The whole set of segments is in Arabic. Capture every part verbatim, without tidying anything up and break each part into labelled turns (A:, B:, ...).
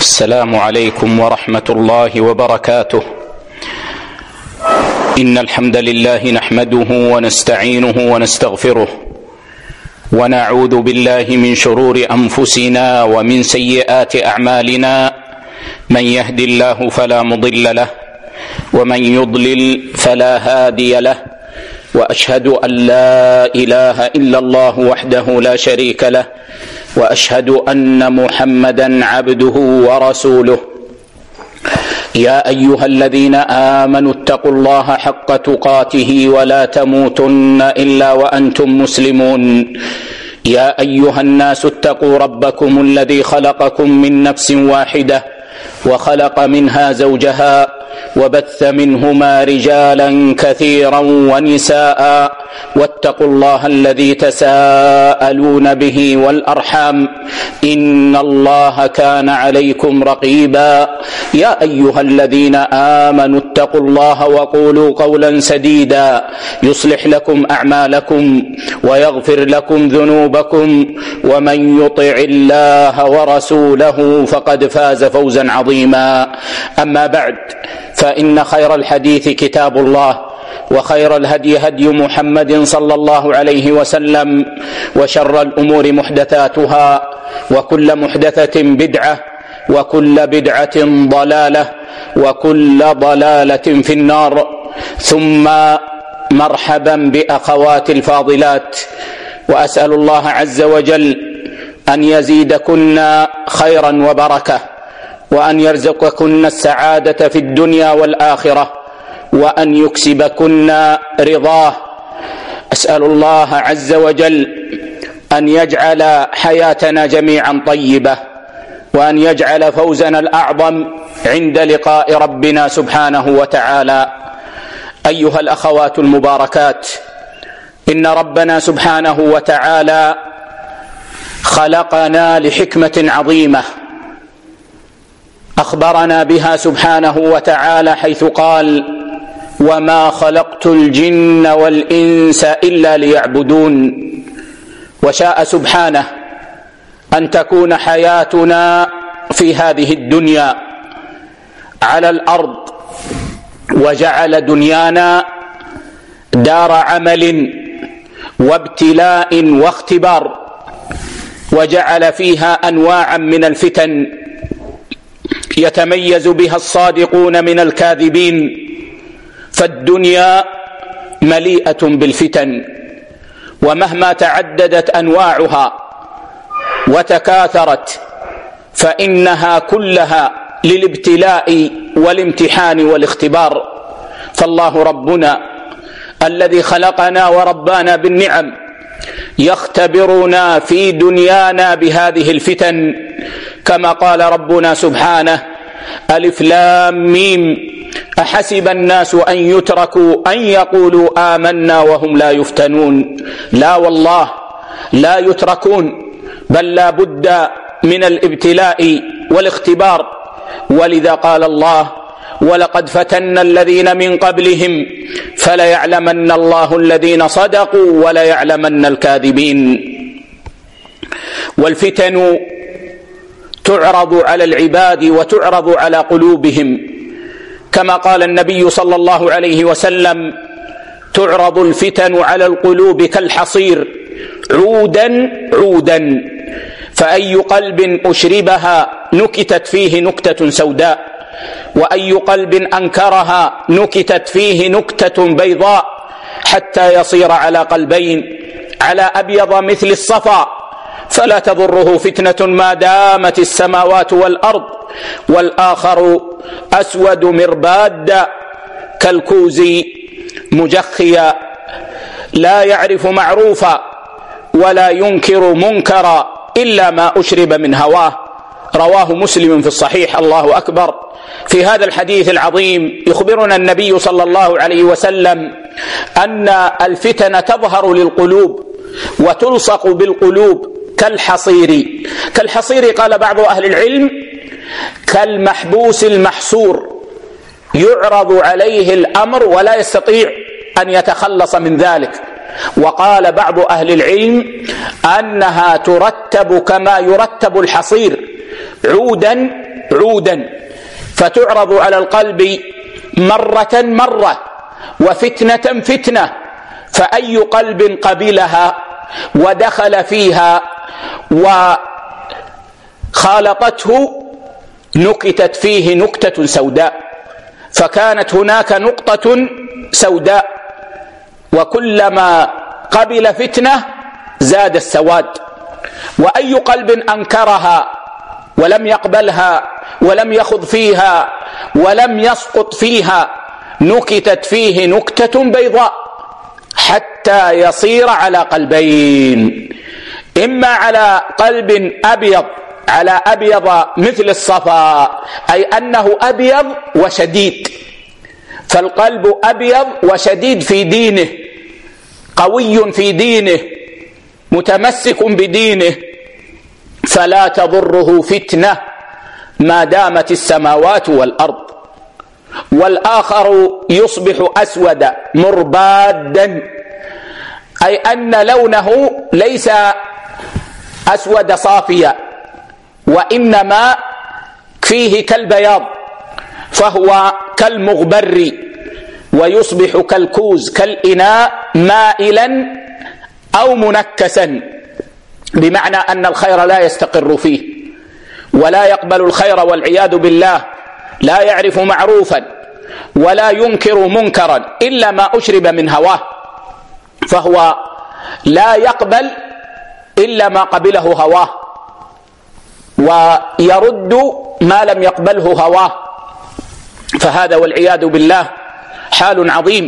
A: السلام عليكم ورحمة الله وبركاته. إن الحمد لله نحمده ونستعينه ونستغفره، ونعوذ بالله من شرور أنفسنا ومن سيئات أعمالنا. من يهد الله فلا مضل له، ومن يضلل فلا هادي له، وأشهد أن لا إله إلا الله وحده لا شريك له، وأشهد أن محمدا عبده ورسوله. يا أيها الذين آمنوا اتقوا الله حق تقاته ولا تموتن إلا وأنتم مسلمون. يا أيها الناس اتقوا ربكم الذي خلقكم من نفس واحدة، وخلق منها زوجها، وبث منهما رجالا كثيرا ونساء، واتقوا الله الذي تساءلون به والأرحام، إن الله كان عليكم رقيبا. يا أيها الذين آمنوا اتقوا الله وقولوا قولا سديدا يصلح لكم أعمالكم ويغفر لكم ذنوبكم، ومن يطع الله ورسوله فقد فاز فوزا عظيما. أما بعد، فإن خير الحديث كتاب الله، وخير الهدي هدي محمد صلى الله عليه وسلم، وشر الأمور محدثاتها، وكل محدثة بدعة، وكل بدعة ضلالة، وكل ضلالة في النار. ثم مرحبا بأخوات الفاضلات، وأسأل الله عز وجل أن يزيدكن خيرا وبركة، وأن يرزقكن السعادة في الدنيا والآخرة، وأن يكسبكن رضاه. أسأل الله عز وجل أن يجعل حياتنا جميعا طيبة، وأن يجعل فوزنا الأعظم عند لقاء ربنا سبحانه وتعالى. أيها الأخوات المباركات، إن ربنا سبحانه وتعالى خلقنا لحكمة عظيمة أخبرنا بها سبحانه وتعالى، حيث قال: وما خلقت الجن والإنس إلا ليعبدون. وشاء سبحانه أن تكون حياتنا في هذه الدنيا على الأرض، وجعل دنيانا دار عمل وابتلاء واختبار، وجعل فيها أنواعا من الفتن يتميز بها الصادقون من الكاذبين. فالدنيا مليئة بالفتن، ومهما تعددت أنواعها وتكاثرت فإنها كلها للابتلاء والامتحان والاختبار. فالله ربنا الذي خلقنا وربانا بالنعم يختبرنا في دنيانا بهذه الفتن، كما قال ربنا سبحانه: ألف لام ميم أحسب الناس أن يتركوا أن يقولوا آمنا وهم لا يفتنون. لا والله، لا يتركون، بل لا بد من الابتلاء والاختبار. ولذا قال الله: ولقد فتنا الذين من قبلهم فليعلمن الله الذين صدقوا وليعلمن الكاذبين. والفتن تعرض على العباد وتعرض على قلوبهم، كما قال النبي صلى الله عليه وسلم: تعرض الفتن على القلوب كالحصير عودا عودا، فأي قلب أشربها نكتت فيه نكتة سوداء، وأي قلب أنكرها نكتت فيه نكتة بيضاء، حتى يصير على قلبين، على أبيض مثل الصفا، فلا تضره فتنة ما دامت السماوات والأرض، والآخر أسود مرباد كالكوز مجخيا، لا يعرف معروفا ولا ينكر منكرا إلا ما أشرب من هواه. رواه مسلم في الصحيح. الله أكبر. في هذا الحديث العظيم يخبرنا النبي صلى الله عليه وسلم أن الفتن تظهر للقلوب وتلصق بالقلوب كالحصير. كالحصير قال بعض أهل العلم كالمحبوس المحصور، يعرض عليه الأمر ولا يستطيع أن يتخلص من ذلك. وقال بعض أهل العلم أنها ترتب كما يرتب الحصير، عودا عودا، فتعرض على القلب مرة مرة وفتنة فتنة، فأي قلب قبلها ودخل فيها وخالطته نكتت فيه نكتة سوداء، فكانت هناك نقطة سوداء، وكلما قبل فتنة زاد السواد. وأي قلب أنكرها ولم يقبلها ولم يخض فيها ولم يسقط فيها نكتت فيه نكتة بيضاء، حتى يصير على قلبين، إما على قلب أبيض على أبيض مثل الصفا، أي أنه أبيض وشديد، فالقلب أبيض وشديد في دينه، قوي في دينه، متمسك بدينه، فلا تضره فتنة ما دامت السماوات والأرض. والآخر يصبح أسود مربادا، أي أن لونه ليس أسود صافيا، وإنما فيه كالبياض، فهو كالمغبر، ويصبح كالكوز كالإناء مائلا أو منكسا، بمعنى أن الخير لا يستقر فيه ولا يقبل الخير والعياذ بالله، لا يعرف معروفا ولا ينكر منكرا إلا ما أشرب من هواه، فهو لا يقبل إلا ما قبله هواه، ويرد ما لم يقبله هواه، فهذا والعياذ بالله حال عظيم.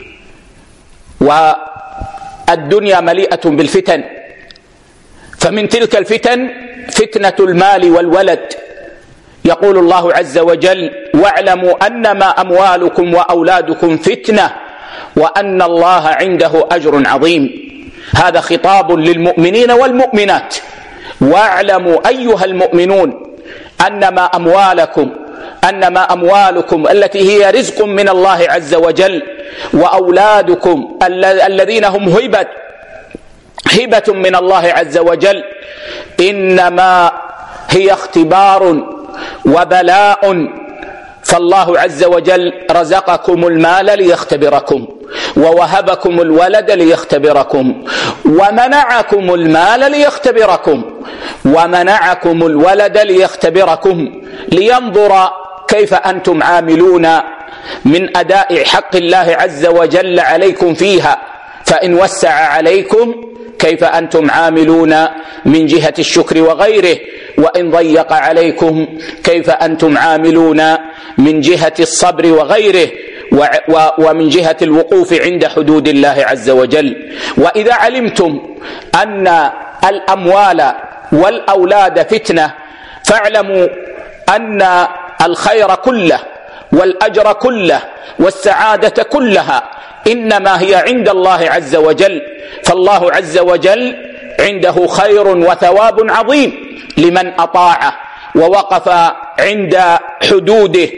A: والدنيا مليئة بالفتن، فمن تلك الفتن فتنة المال والولد. يقول الله عز وجل: واعلموا أنما أموالكم وأولادكم فتنة وأن الله عنده أجر عظيم. هذا خطاب للمؤمنين والمؤمنات: واعلموا أيها المؤمنون أنما أموالكم أنما أموالكم التي هي رزق من الله عز وجل، وأولادكم الذين هم هبة هبة من الله عز وجل، إنما هي اختبار وبلاء. فالله عز وجل رزقكم المال ليختبركم، ووهبكم الولد ليختبركم، ومنعكم المال ليختبركم، ومنعكم الولد ليختبركم، لينظر كيف أنتم عاملون من أداء حق الله عز وجل عليكم فيها، فإن وسع عليكم كيف أنتم عاملون من جهة الشكر وغيره، وإن ضيق عليكم كيف أنتم عاملون من جهة الصبر وغيره، ومن جهة الوقوف عند حدود الله عز وجل. وإذا علمتم أن الأموال والأولاد فتنة، فاعلموا أن الخير كله والأجر كله والسعادة كلها إنما هي عند الله عز وجل، فالله عز وجل عنده خير وثواب عظيم لمن أطاعه ووقف عند حدوده.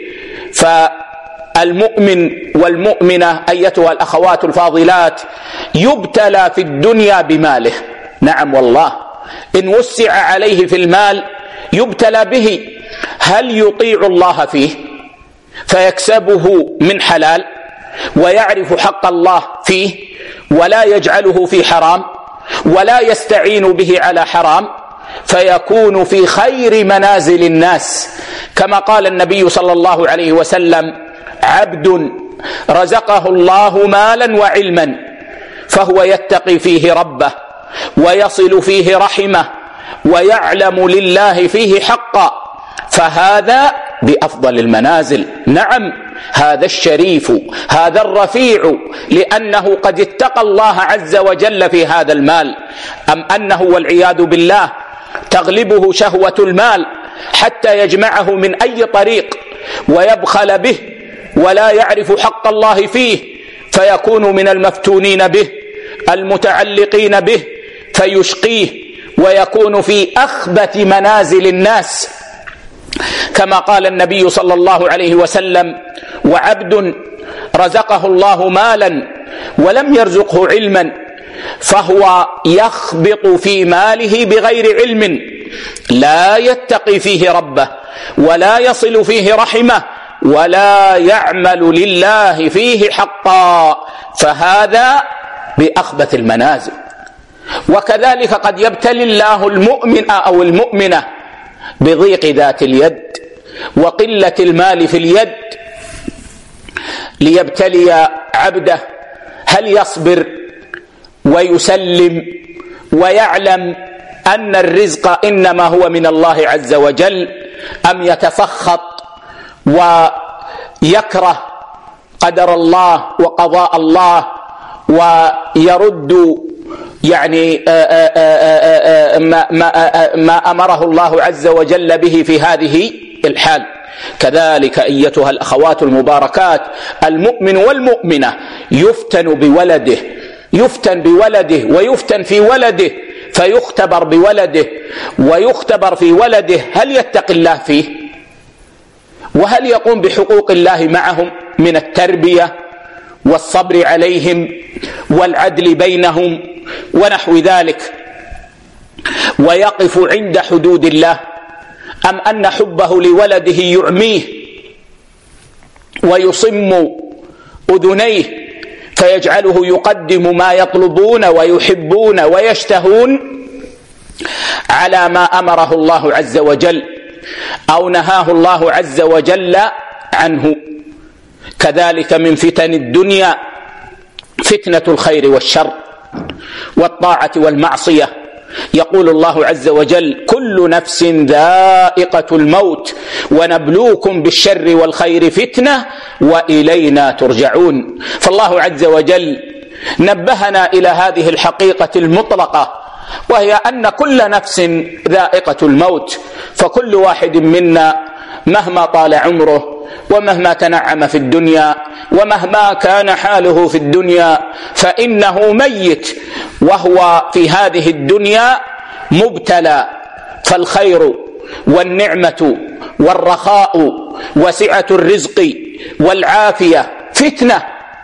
A: فالمؤمن والمؤمنة أيتها الأخوات الفاضلات يبتلى في الدنيا بماله، نعم والله، إن وسع عليه في المال يبتلى به، هل يطيع الله فيه فيكسبه من حلال ويعرف حق الله فيه ولا يجعله في حرام ولا يستعين به على حرام، فيكون في خير منازل الناس، كما قال النبي صلى الله عليه وسلم: عبد رزقه الله مالا وعلما فهو يتقي فيه ربه ويصل فيه رحمه ويعلم لله فيه حقا، فهذا بأفضل المنازل. نعم، هذا الشريف، هذا الرفيع، لأنه قد اتقى الله عز وجل في هذا المال. أم أنه والعياذ بالله تغلبه شهوة المال حتى يجمعه من أي طريق ويبخل به ولا يعرف حق الله فيه، فيكون من المفتونين به المتعلقين به، فيشقيه ويكون في أخبث منازل الناس، كما قال النبي صلى الله عليه وسلم: وعبد رزقه الله مالا ولم يرزقه علما فهو يخبط في ماله بغير علم لا يتقي فيه ربه ولا يصل فيه رحمه ولا يعمل لله فيه حقا، فهذا بأخبث المنازل. وكذلك قد يبتلي الله المؤمن أو المؤمنة بضيق ذات اليد وقلة المال في اليد ليبتلي عبده هل يصبر ويسلم ويعلم أن الرزق إنما هو من الله عز وجل، أم يتسخط ويكره قدر الله وقضاء الله ويرد يعني آآ آآ ما, ما, ما أمره الله عز وجل به في هذه الحال. كذلك أيتها الأخوات المباركات، المؤمن والمؤمنة يفتن بولده يفتن بولده ويفتن في ولده، فيختبر بولده ويختبر في ولده هل يتقي الله فيه وهل يقوم بحقوق الله معهم من التربية والصبر عليهم والعدل بينهم ونحو ذلك، ويقف عند حدود الله، أم أن حبه لولده يعميه ويصم أذنيه فيجعله يقدم ما يطلبون ويحبون ويشتهون على ما أمره الله عز وجل أو نهاه الله عز وجل عنه. كذلك من فتن الدنيا فتنة الخير والشر والطاعة والمعصية. يقول الله عز وجل: كل نفس ذائقة الموت ونبلوكم بالشر والخير فتنة وإلينا ترجعون. فالله عز وجل نبهنا إلى هذه الحقيقة المطلقة، وهي أن كل نفس ذائقة الموت، فكل واحد منا مهما طال عمره ومهما تنعم في الدنيا ومهما كان حاله في الدنيا فإنه ميت وهو في هذه الدنيا مبتلى. فالخير والنعمة والرخاء وسعة الرزق والعافية فتنة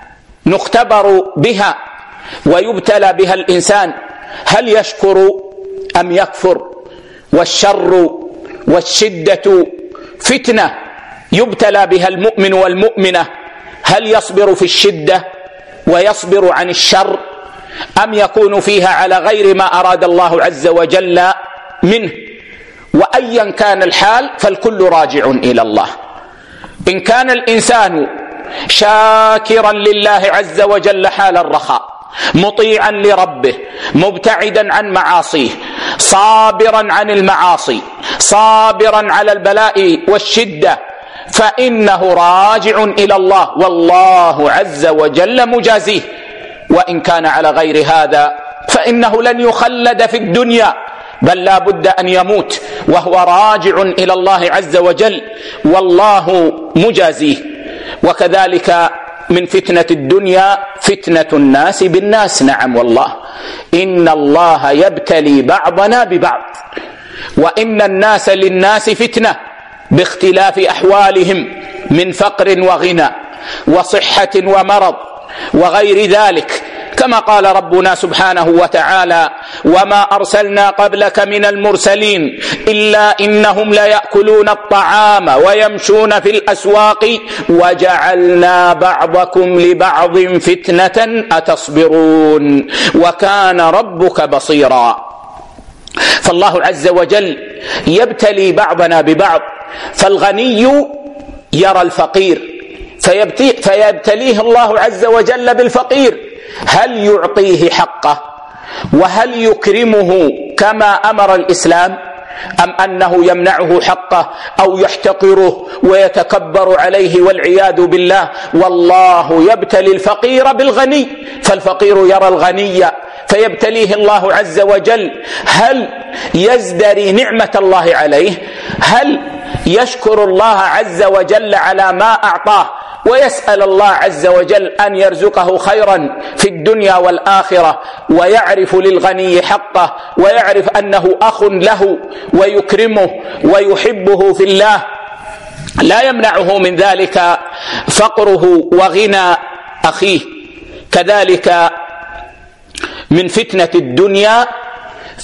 A: نختبر بها ويبتلى بها الإنسان، هل يشكر أم يكفر؟ والشر والشدة فتنة يبتلى بها المؤمن والمؤمنة، هل يصبر في الشدة ويصبر عن الشر أم يكون فيها على غير ما أراد الله عز وجل منه؟ وأيا كان الحال فالكل راجع إلى الله. إن كان الإنسان شاكرا لله عز وجل حال الرخاء، مطيعا لربه، مبتعدا عن معاصيه، صابرا عن المعاصي، صابرا على البلاء والشدة، فإنه راجع إلى الله والله عز وجل مجازيه. وإن كان على غير هذا فإنه لن يخلد في الدنيا، بل لا بد أن يموت وهو راجع إلى الله عز وجل والله مجازيه. وكذلك من فتنة الدنيا فتنة الناس بالناس. نعم والله، إن الله يبتلي بعضنا ببعض، وإن الناس للناس فتنة باختلاف أحوالهم من فقر وغنى وصحة ومرض وغير ذلك، كما قال ربنا سبحانه وتعالى: وما أرسلنا قبلك من المرسلين إلا إنهم ليأكلون الطعام ويمشون في الأسواق وجعلنا بعضكم لبعض فتنة أتصبرون وكان ربك بصيرا. فالله عز وجل يبتلي بعضنا ببعض، فالغني يرى الفقير فيبتليه الله عز وجل بالفقير، هل يعطيه حقه وهل يكرمه كما أمر الإسلام، أم أنه يمنعه حقه أو يحتقره ويتكبر عليه والعياذ بالله؟ والله يبتلي الفقير بالغني، فالفقير يرى الغني فيبتليه الله عز وجل، هل يزدري نعمة الله عليه؟ هل يشكر الله عز وجل على ما أعطاه ويسأل الله عز وجل أن يرزقه خيرا في الدنيا والآخرة، ويعرف للغني حقه ويعرف أنه أخ له ويكرمه ويحبه في الله، لا يمنعه من ذلك فقره وغنى أخيه. كذلك من فتنة الدنيا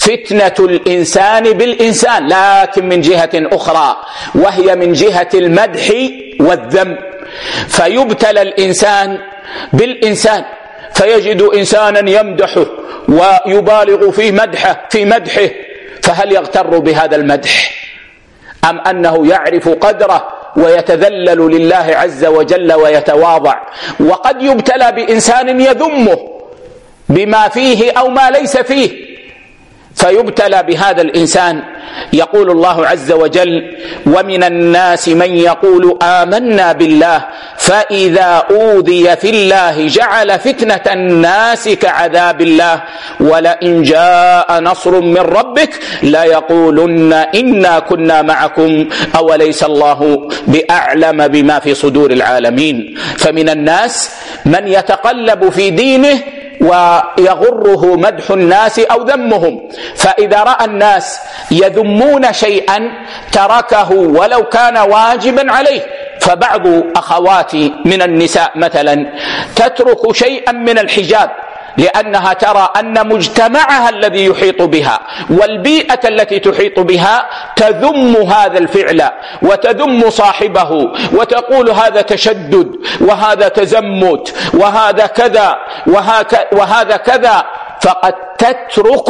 A: فتنة الإنسان بالإنسان، لكن من جهة أخرى وهي من جهة المدح والذم. فيبتلى الإنسان بالإنسان، فيجد إنسانا يمدحه ويبالغ في مدحه في مدحه فهل يغتر بهذا المدح أم أنه يعرف قدره ويتذلل لله عز وجل ويتواضع؟ وقد يبتلى بإنسان يذمه بما فيه أو ما ليس فيه، فيبتلى بهذا الإنسان. يقول الله عز وجل: ومن الناس من يقول آمنا بالله فإذا أوذي في الله جعل فتنة الناس كعذاب الله ولئن جاء نصر من ربك ليقولن إنا كنا معكم أوليس الله بأعلم بما في صدور العالمين. فمن الناس من يتقلب في دينه ويغره مدح الناس أو ذمهم، فإذا رأى الناس يذمون شيئا تركه ولو كان واجبا عليه. فبعض أخواتي من النساء مثلا تترك شيئا من الحجاب لأنها ترى أن مجتمعها الذي يحيط بها والبيئة التي تحيط بها تذم هذا الفعل وتذم صاحبه وتقول هذا تشدد وهذا تزمت وهذا كذا وهذا كذا، فقد تترك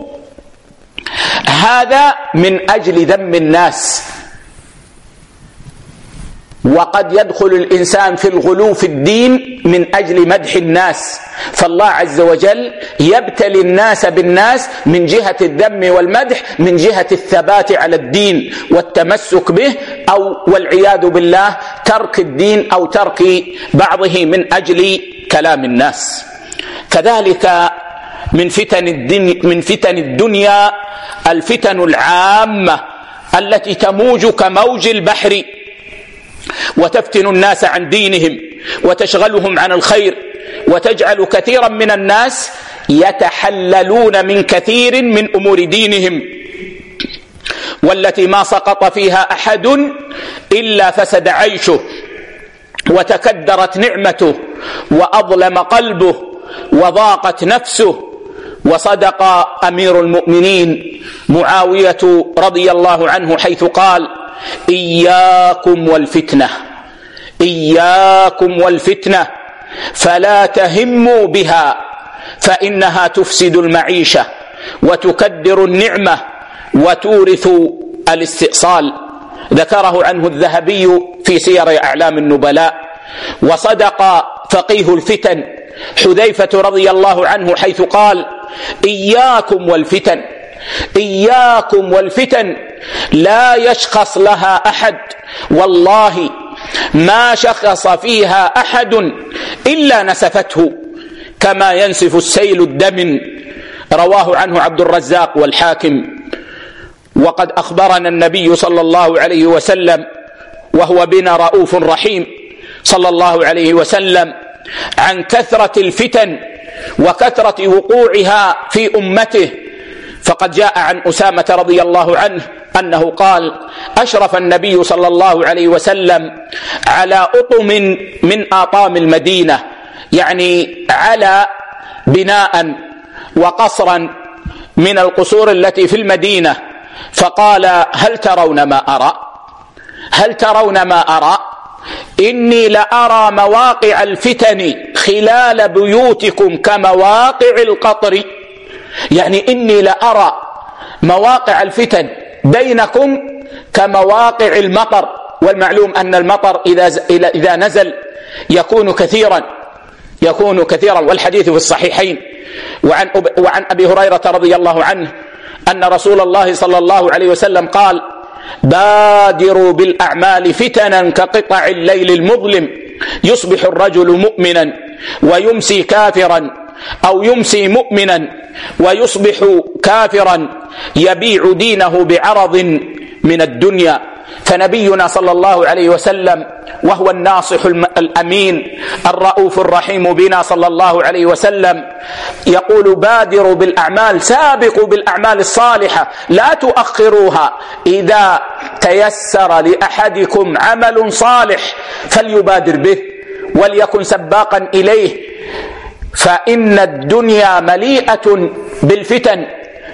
A: هذا من أجل ذم الناس. وقد يدخل الإنسان في الغلو في الدين من أجل مدح الناس، فالله عز وجل يبتلي الناس بالناس من جهة الذم والمدح، من جهة الثبات على الدين والتمسك به، أو والعياذ بالله ترك الدين أو ترك بعضه من أجل كلام الناس. كذلك من فتن الدنيا, من فتن الدنيا الفتن العامة التي تموج كموج البحر وتفتن الناس عن دينهم وتشغلهم عن الخير، وتجعل كثيرا من الناس يتحللون من كثير من أمور دينهم، والتي ما سقط فيها أحد إلا فسد عيشه وتكدرت نعمته وأظلم قلبه وضاقت نفسه. وصدق أمير المؤمنين معاوية رضي الله عنه حيث قال: إياكم والفتنة إياكم والفتنة فلا تهموا بها فإنها تفسد المعيشة وتكدر النعمة وتورث الاستئصال. ذكره عنه الذهبي في سير أعلام النبلاء. وصدق فقيه الفتن حذيفة رضي الله عنه حيث قال: إياكم والفتن إياكم والفتن لا يشخص لها أحد، والله ما شخص فيها أحد إلا نسفته كما ينسف السيل الدم. رواه عنه عبد الرزاق والحاكم. وقد أخبرنا النبي صلى الله عليه وسلم وهو بنا رؤوف رحيم صلى الله عليه وسلم عن كثرة الفتن وكثرة وقوعها في أمته. فقد جاء عن أسامة رضي الله عنه أنه قال: أشرف النبي صلى الله عليه وسلم على أطم من آطام المدينة، يعني على بناء وقصرا من القصور التي في المدينة، فقال: هل ترون ما أرى هل ترون ما أرى إني لأرى مواقع الفتن خلال بيوتكم كمواقع القطر، يعني إني لأرى مواقع الفتن بينكم كمواقع المطر. والمعلوم أن المطر إذا إذا نزل يكون كثيرا يكون كثيرا والحديث في الصحيحين. وعن وعن أبي هريرة رضي الله عنه أن رسول الله صلى الله عليه وسلم قال: بادروا بالأعمال فتنا كقطع الليل المظلم، يصبح الرجل مؤمنا ويمسي كافرا، أو يمسي مؤمنا ويصبح كافرا، يبيع دينه بعرض من الدنيا. فنبينا صلى الله عليه وسلم وهو الناصح الأمين الرؤوف الرحيم بنا صلى الله عليه وسلم يقول: بادروا بالأعمال، سابقوا بالأعمال الصالحة، لا تؤخروها. إذا تيسر لأحدكم عمل صالح فليبادر به وليكن سباقا إليه، فإن الدنيا مليئة بالفتن.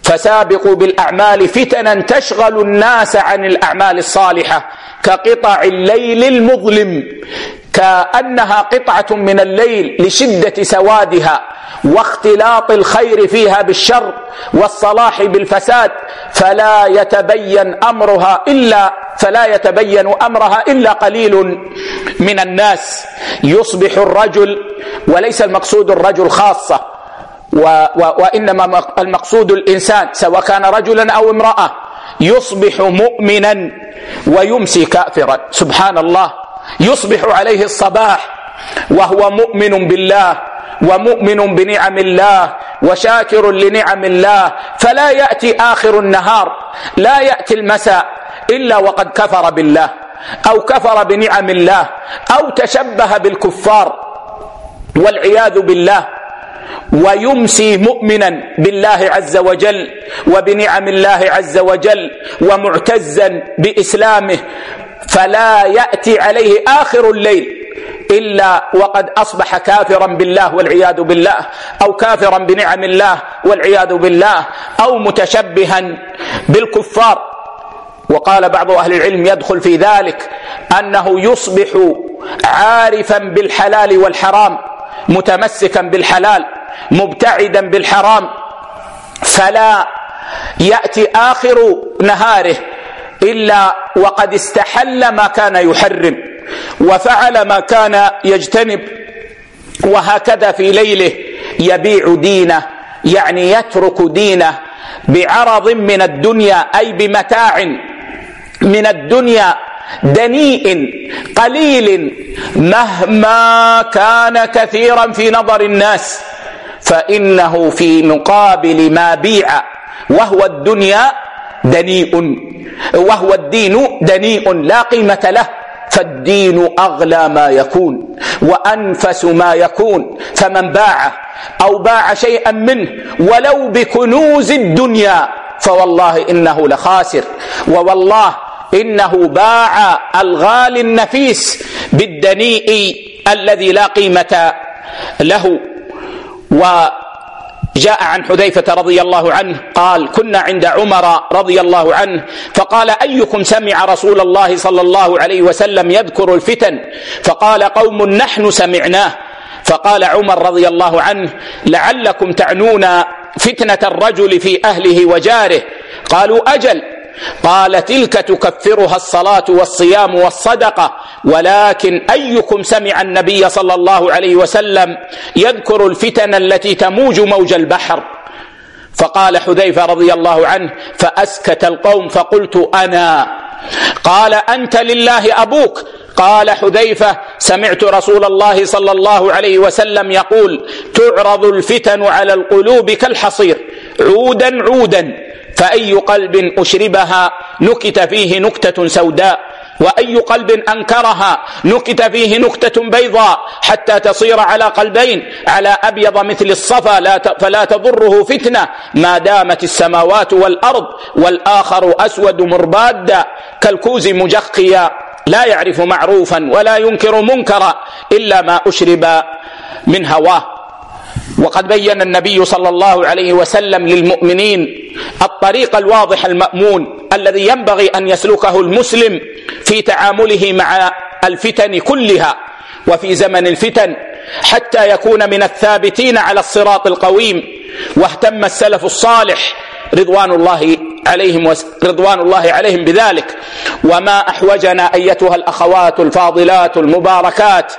A: فسابقوا بالأعمال فتنا تشغل الناس عن الأعمال الصالحة كقطع الليل المظلم، كأنها قطعة من الليل لشدة سوادها واختلاط الخير فيها بالشر والصلاح بالفساد، فلا يتبين أمرها إلا فلا يتبين أمرها إلا قليل من الناس. يصبح الرجل، وليس المقصود الرجل خاصة، و و وإنما المقصود الإنسان سواء كان رجلا أو امرأة، يصبح مؤمنا ويمسي كافرا. سبحان الله، يصبح عليه الصباح وهو مؤمن بالله ومؤمن بنعم الله وشاكر لنعم الله، فلا يأتي آخر النهار، لا يأتي المساء إلا وقد كفر بالله أو كفر بنعم الله أو تشبه بالكفار والعياذ بالله، ويمسي مؤمنا بالله عز وجل وبنعم الله عز وجل ومعتزا بإسلامه، فلا يأتي عليه آخر الليل إلا وقد أصبح كافرا بالله والعياذ بالله، أو كافرا بنعم الله والعياذ بالله، أو متشبها بالكفار. وقال بعض أهل العلم يدخل في ذلك أنه يصبح عارفا بالحلال والحرام، متمسكا بالحلال مبتعدا بالحرام، فلا يأتي آخر نهاره إلا وقد استحل ما كان يحرم وفعل ما كان يجتنب، وهكذا في ليله يبيع دينه، يعني يترك دينه بعرض من الدنيا، أي بمتاع من الدنيا دنيء قليل مهما كان كثيرا في نظر الناس، فإنه في مقابل ما بيع وهو الدنيا دنيء، وهو الدين دنيء لا قيمة له، فالدين أغلى ما يكون وأنفس ما يكون، فمن باع أو باع شيئا منه ولو بكنوز الدنيا فوالله إنه لخاسر، ووالله إنه باع الغالي النفيس بالدنيء الذي لا قيمة له. وجاء عن حذيفة رضي الله عنه قال: كنا عند عمر رضي الله عنه فقال: أيكم سمع رسول الله صلى الله عليه وسلم يذكر الفتن؟ فقال قوم: نحن سمعناه. فقال عمر رضي الله عنه: لعلكم تعنون فتنة الرجل في أهله وجاره. قالوا: أجل. قال: تلك تكفرها الصلاة والصيام والصدقة، ولكن أيكم سمع النبي صلى الله عليه وسلم يذكر الفتن التي تموج موج البحر؟ فقال حذيفة رضي الله عنه: فأسكت القوم فقلت: أنا. قال: أنت لله أبوك. قال حذيفة: سمعت رسول الله صلى الله عليه وسلم يقول: تعرض الفتن على القلوب كالحصير عودا عودا، فأي قلب أشربها نكت فيه نكتة سوداء، وأي قلب أنكرها نكت فيه نكتة بيضاء، حتى تصير على قلبين على أبيض مثل الصفا فلا تضره فتنة ما دامت السماوات والأرض، والآخر أسود مربادا كالكوز مجخيا لا يعرف معروفا ولا ينكر منكرا إلا ما أشرب من هواه. وقد بين النبي صلى الله عليه وسلم للمؤمنين الطريق الواضح المأمون الذي ينبغي أن يسلكه المسلم في تعامله مع الفتن كلها وفي زمن الفتن، حتى يكون من الثابتين على الصراط القويم. واهتم السلف الصالح رضوان الله عليهم رضوان الله عليهم بذلك. وما أحوجنا أيتها الأخوات الفاضلات المباركات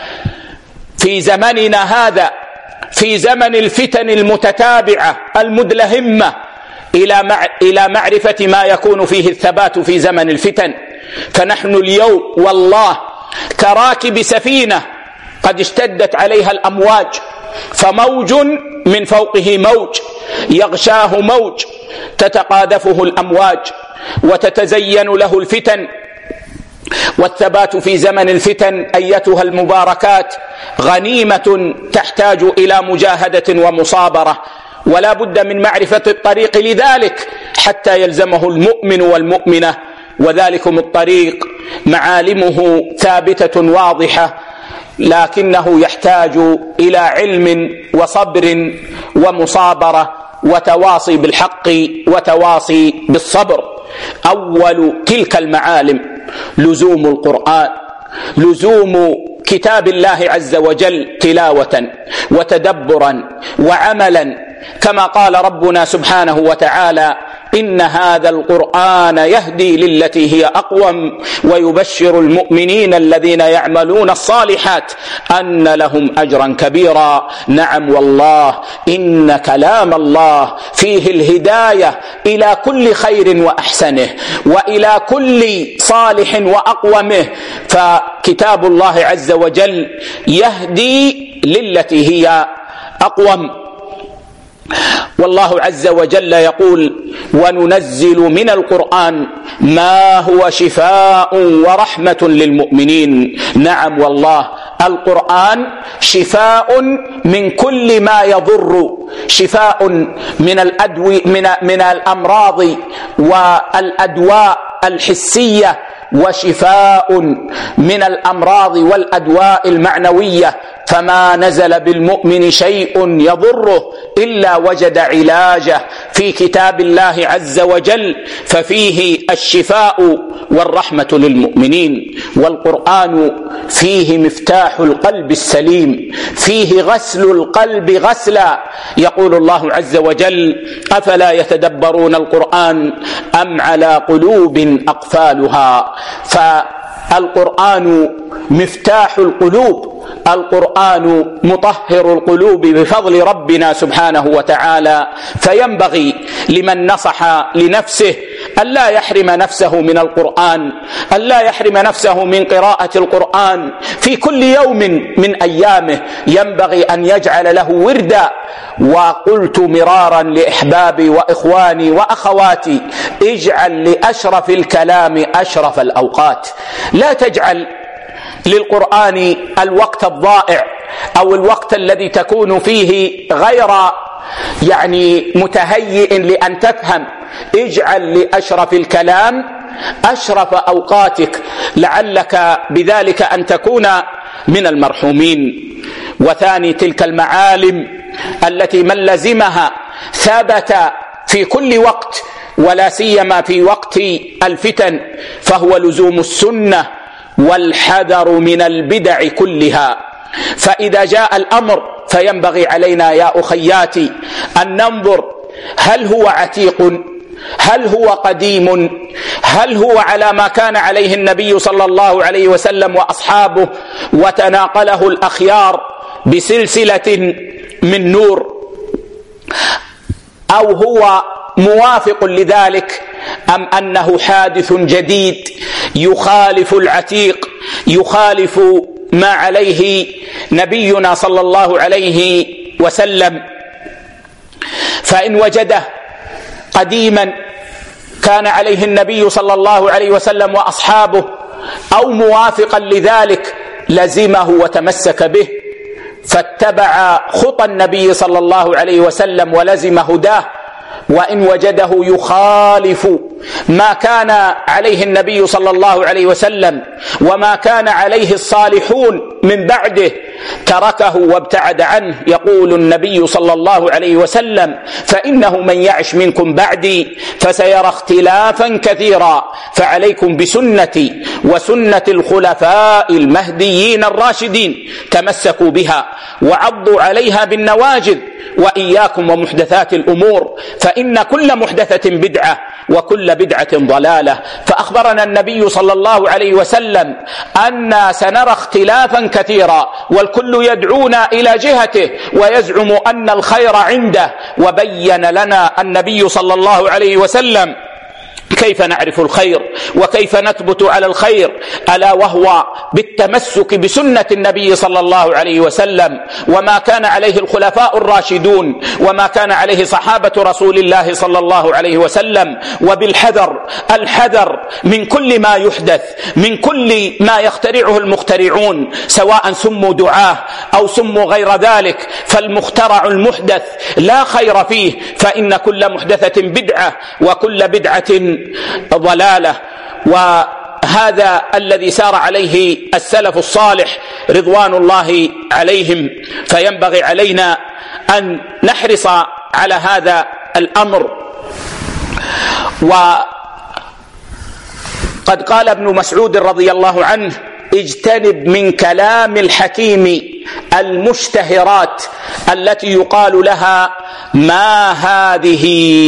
A: في زمننا هذا، في زمن الفتن المتتابعة المدلهمة، إلى مع... إلى معرفة ما يكون فيه الثبات في زمن الفتن. فنحن اليوم والله كراكب سفينة قد اشتدت عليها الأمواج، فموج من فوقه موج يغشاه موج، تتقاذفه الأمواج وتتزين له الفتن. والثبات في زمن الفتن أيتها المباركات غنيمة تحتاج إلى مجاهدة ومصابرة، ولا بد من معرفة الطريق لذلك حتى يلزمه المؤمن والمؤمنة. وذلكم الطريق معالمه ثابتة واضحة، لكنه يحتاج إلى علم وصبر ومصابرة وتواصي بالحق وتواصي بالصبر. أول تلك المعالم لزوم القرآن، لزوم كتاب الله عز وجل تلاوة وتدبرا وعملا، كما قال ربنا سبحانه وتعالى: إن هذا القرآن يهدي للتي هي أقوم ويبشر المؤمنين الذين يعملون الصالحات أن لهم أجرا كبيرا. نعم والله، إن كلام الله فيه الهداية إلى كل خير وأحسنه وإلى كل صالح وأقومه، فكتاب الله عز وجل يهدي للتي هي أقوم. والله عز وجل يقول: وننزل من القرآن ما هو شفاء ورحمة للمؤمنين. نعم والله، القرآن شفاء من كل ما يضر، شفاء من الأدوية من, من الأمراض والأدواء الحسية، وشفاء من الأمراض والأدواء المعنوية، فما نزل بالمؤمن شيء يضره إلا وجد علاجه في كتاب الله عز وجل، ففيه الشفاء والرحمة للمؤمنين. والقرآن فيه مفتاح القلب السليم، فيه غسل القلب غسلا. يقول الله عز وجل: أفلا يتدبرون القرآن أم على قلوب أقفالها. فالقرآن مفتاح القلوب، القرآن مطهر القلوب بفضل ربنا سبحانه وتعالى. فينبغي لمن نصح لنفسه ألا يحرم نفسه من القرآن، ألا يحرم نفسه من قراءة القرآن في كل يوم من أيامه، ينبغي أن يجعل له وردا. وقلت مرارا لإحبابي وإخواني وأخواتي: اجعل لأشرف الكلام أشرف الأوقات. لا تجعل للقرآن الوقت الضائع أو الوقت الذي تكون فيه غير يعني متهيئ لأن تفهم. اجعل لأشرف الكلام أشرف أوقاتك، لعلك بذلك أن تكون من المرحومين. وثاني تلك المعالم التي من لزمها ثبت في كل وقت، ولا سيما في وقت الفتن، فهو لزوم السنة والحذر من البدع كلها. فإذا جاء الأمر فينبغي علينا يا أخياتي أن ننظر: هل هو عتيق؟ هل هو قديم؟ هل هو على ما كان عليه النبي صلى الله عليه وسلم وأصحابه وتناقله الأخيار بسلسلة من نور، أو هو موافق لذلك، أم أنه حادث جديد يخالف العتيق، يخالف ما عليه نبينا صلى الله عليه وسلم؟ فإن وجده قديما كان عليه النبي صلى الله عليه وسلم وأصحابه أو موافقا لذلك لزمه وتمسك به، فاتبع خطى النبي صلى الله عليه وسلم ولزم هداه. وإن وجده يخالف ما كان عليه النبي صلى الله عليه وسلم وما كان عليه الصالحون من بعده تركه وابتعد عنه. يقول النبي صلى الله عليه وسلم: فإنه من يعش منكم بعدي فسيرى اختلافا كثيرا، فعليكم بسنتي وسنة الخلفاء المهديين الراشدين، تمسكوا بها وعضوا عليها بالنواجذ، وإياكم ومحدثات الأمور، فإن كل محدثة بدعة وكل بدعة ضلالة. فأخبرنا النبي صلى الله عليه وسلم أن سنرى اختلافا كثيرا، والكل يدعونا إلى جهته ويزعم أن الخير عنده. وبين لنا النبي صلى الله عليه وسلم كيف نعرف الخير وكيف نثبت على الخير، ألا وهو بالتمسك بسنة النبي صلى الله عليه وسلم وما كان عليه الخلفاء الراشدون وما كان عليه صحابة رسول الله صلى الله عليه وسلم، وبالحذر، الحذر من كل ما يحدث، من كل ما يخترعه المخترعون، سواء سموا دعاه أو سموا غير ذلك. فالمخترع المحدث لا خير فيه، فإن كل محدثة بدعة وكل بدعة ضلالة. وهذا الذي سار عليه السلف الصالح رضوان الله عليهم. فينبغي علينا أن نحرص على هذا الأمر. وقد قال ابن مسعود رضي الله عنه: اجتنب من كلام الحكيم المشتهرات التي يقال لها ما هذه،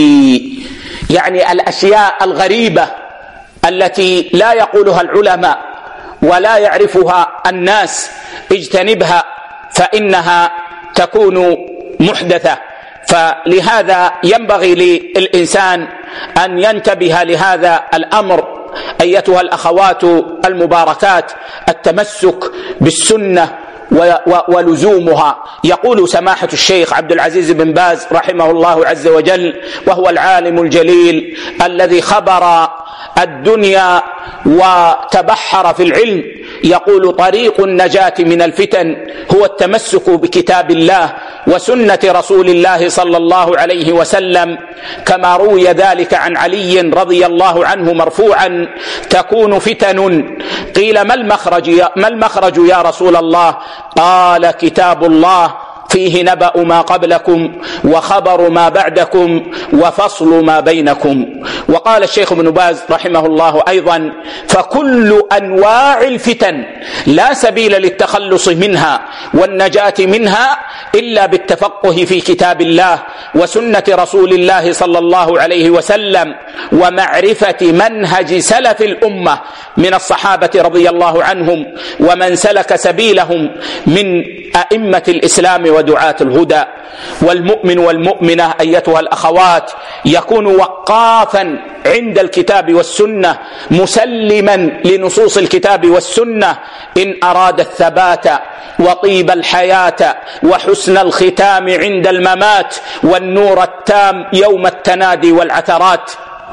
A: يعني الأشياء الغريبة التي لا يقولها العلماء ولا يعرفها الناس، اجتنبها فإنها تكون محدثة. فلهذا ينبغي للإنسان أن ينتبه لهذا الأمر أيتها الأخوات المباركات، التمسك بالسنة ولزومها. يقول سماحة الشيخ عبد العزيز بن باز رحمه الله عز وجل، وهو العالم الجليل الذي خبر الدنيا وتبحر في العلم، يقول: طريق النجاة من الفتن هو التمسك بكتاب الله وسنة رسول الله صلى الله عليه وسلم، كما روي ذلك عن علي رضي الله عنه مرفوعا: تكون فتن، قيل ما المخرج يا, ما المخرج يا رسول الله؟ قال: كتاب الله فيه نبأ ما قبلكم وخبر ما بعدكم وفصل ما بينكم. وقال الشيخ ابن باز رحمه الله أيضا: فكل أنواع الفتن لا سبيل للتخلص منها والنجاة منها إلا بالتفقه في كتاب الله وسنة رسول الله صلى الله عليه وسلم، ومعرفة منهج سلف الأمة من الصحابة رضي الله عنهم ومن سلك سبيلهم من أئمة الإسلام ودعاة الهدى. والمؤمن والمؤمنة أيتها الأخوات يكون وقافا عند الكتاب والسنة، مسلما لنصوص الكتاب والسنة إن أراد الثبات وطيب الحياة وحسن الختام عند الممات والنور التام يوم التنادي والعثرات.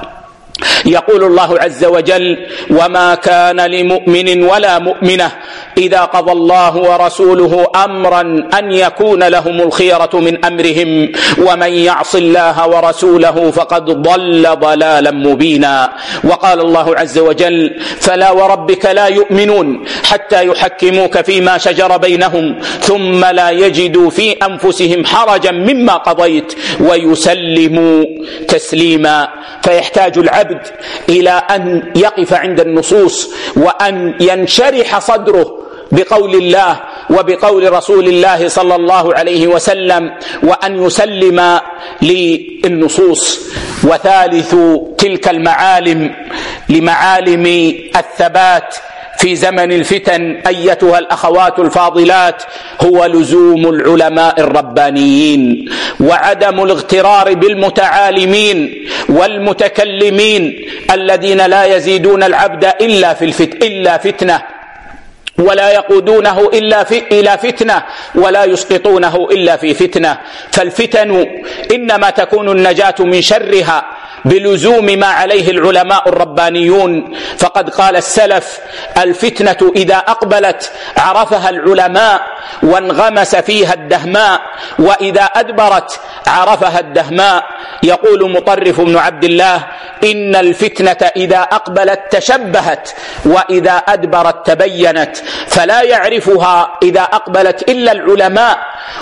A: يقول الله عز وجل: وما كان لمؤمن ولا مؤمنة إذا قضى الله ورسوله أمرا أن يكون لهم الخيرة من أمرهم ومن يعص الله ورسوله فقد ضل ضلالا مبينا. وقال الله عز وجل: فلا وربك لا يؤمنون حتى يحكموك فيما شجر بينهم ثم لا يجدوا في أنفسهم حرجا مما قضيت ويسلموا تسليما. فيحتاج العبد إلى أن يقف عند النصوص وأن ينشرح صدره بقول الله وبقول رسول الله صلى الله عليه وسلم، وأن يسلم للنصوص. وثالث تلك المعالم لمعالم الثبات في زمن الفتن أيتها الأخوات الفاضلات هو لزوم العلماء الربانيين وعدم الاغترار بالمتعالمين والمتكلمين الذين لا يزيدون العبد إلا في الفت إلا فتنة، ولا يقودونه إلا في إلى فتنة، ولا يسقطونه إلا في فتنة. فالفتن إنما تكون النجاة من شرها بلزوم ما عليه العلماء الربانيون. فقد قال السلف: الفتنة إذا أقبلت عرفها العلماء وانغمس فيها الدهماء، وإذا أدبرت عرفها الدهماء. يقول مطرف بن عبد الله: إن الفتنة إذا أقبلت تشبهت وإذا أدبرت تبينت، فلا يعرفها إذا أقبلت إلا العلماء،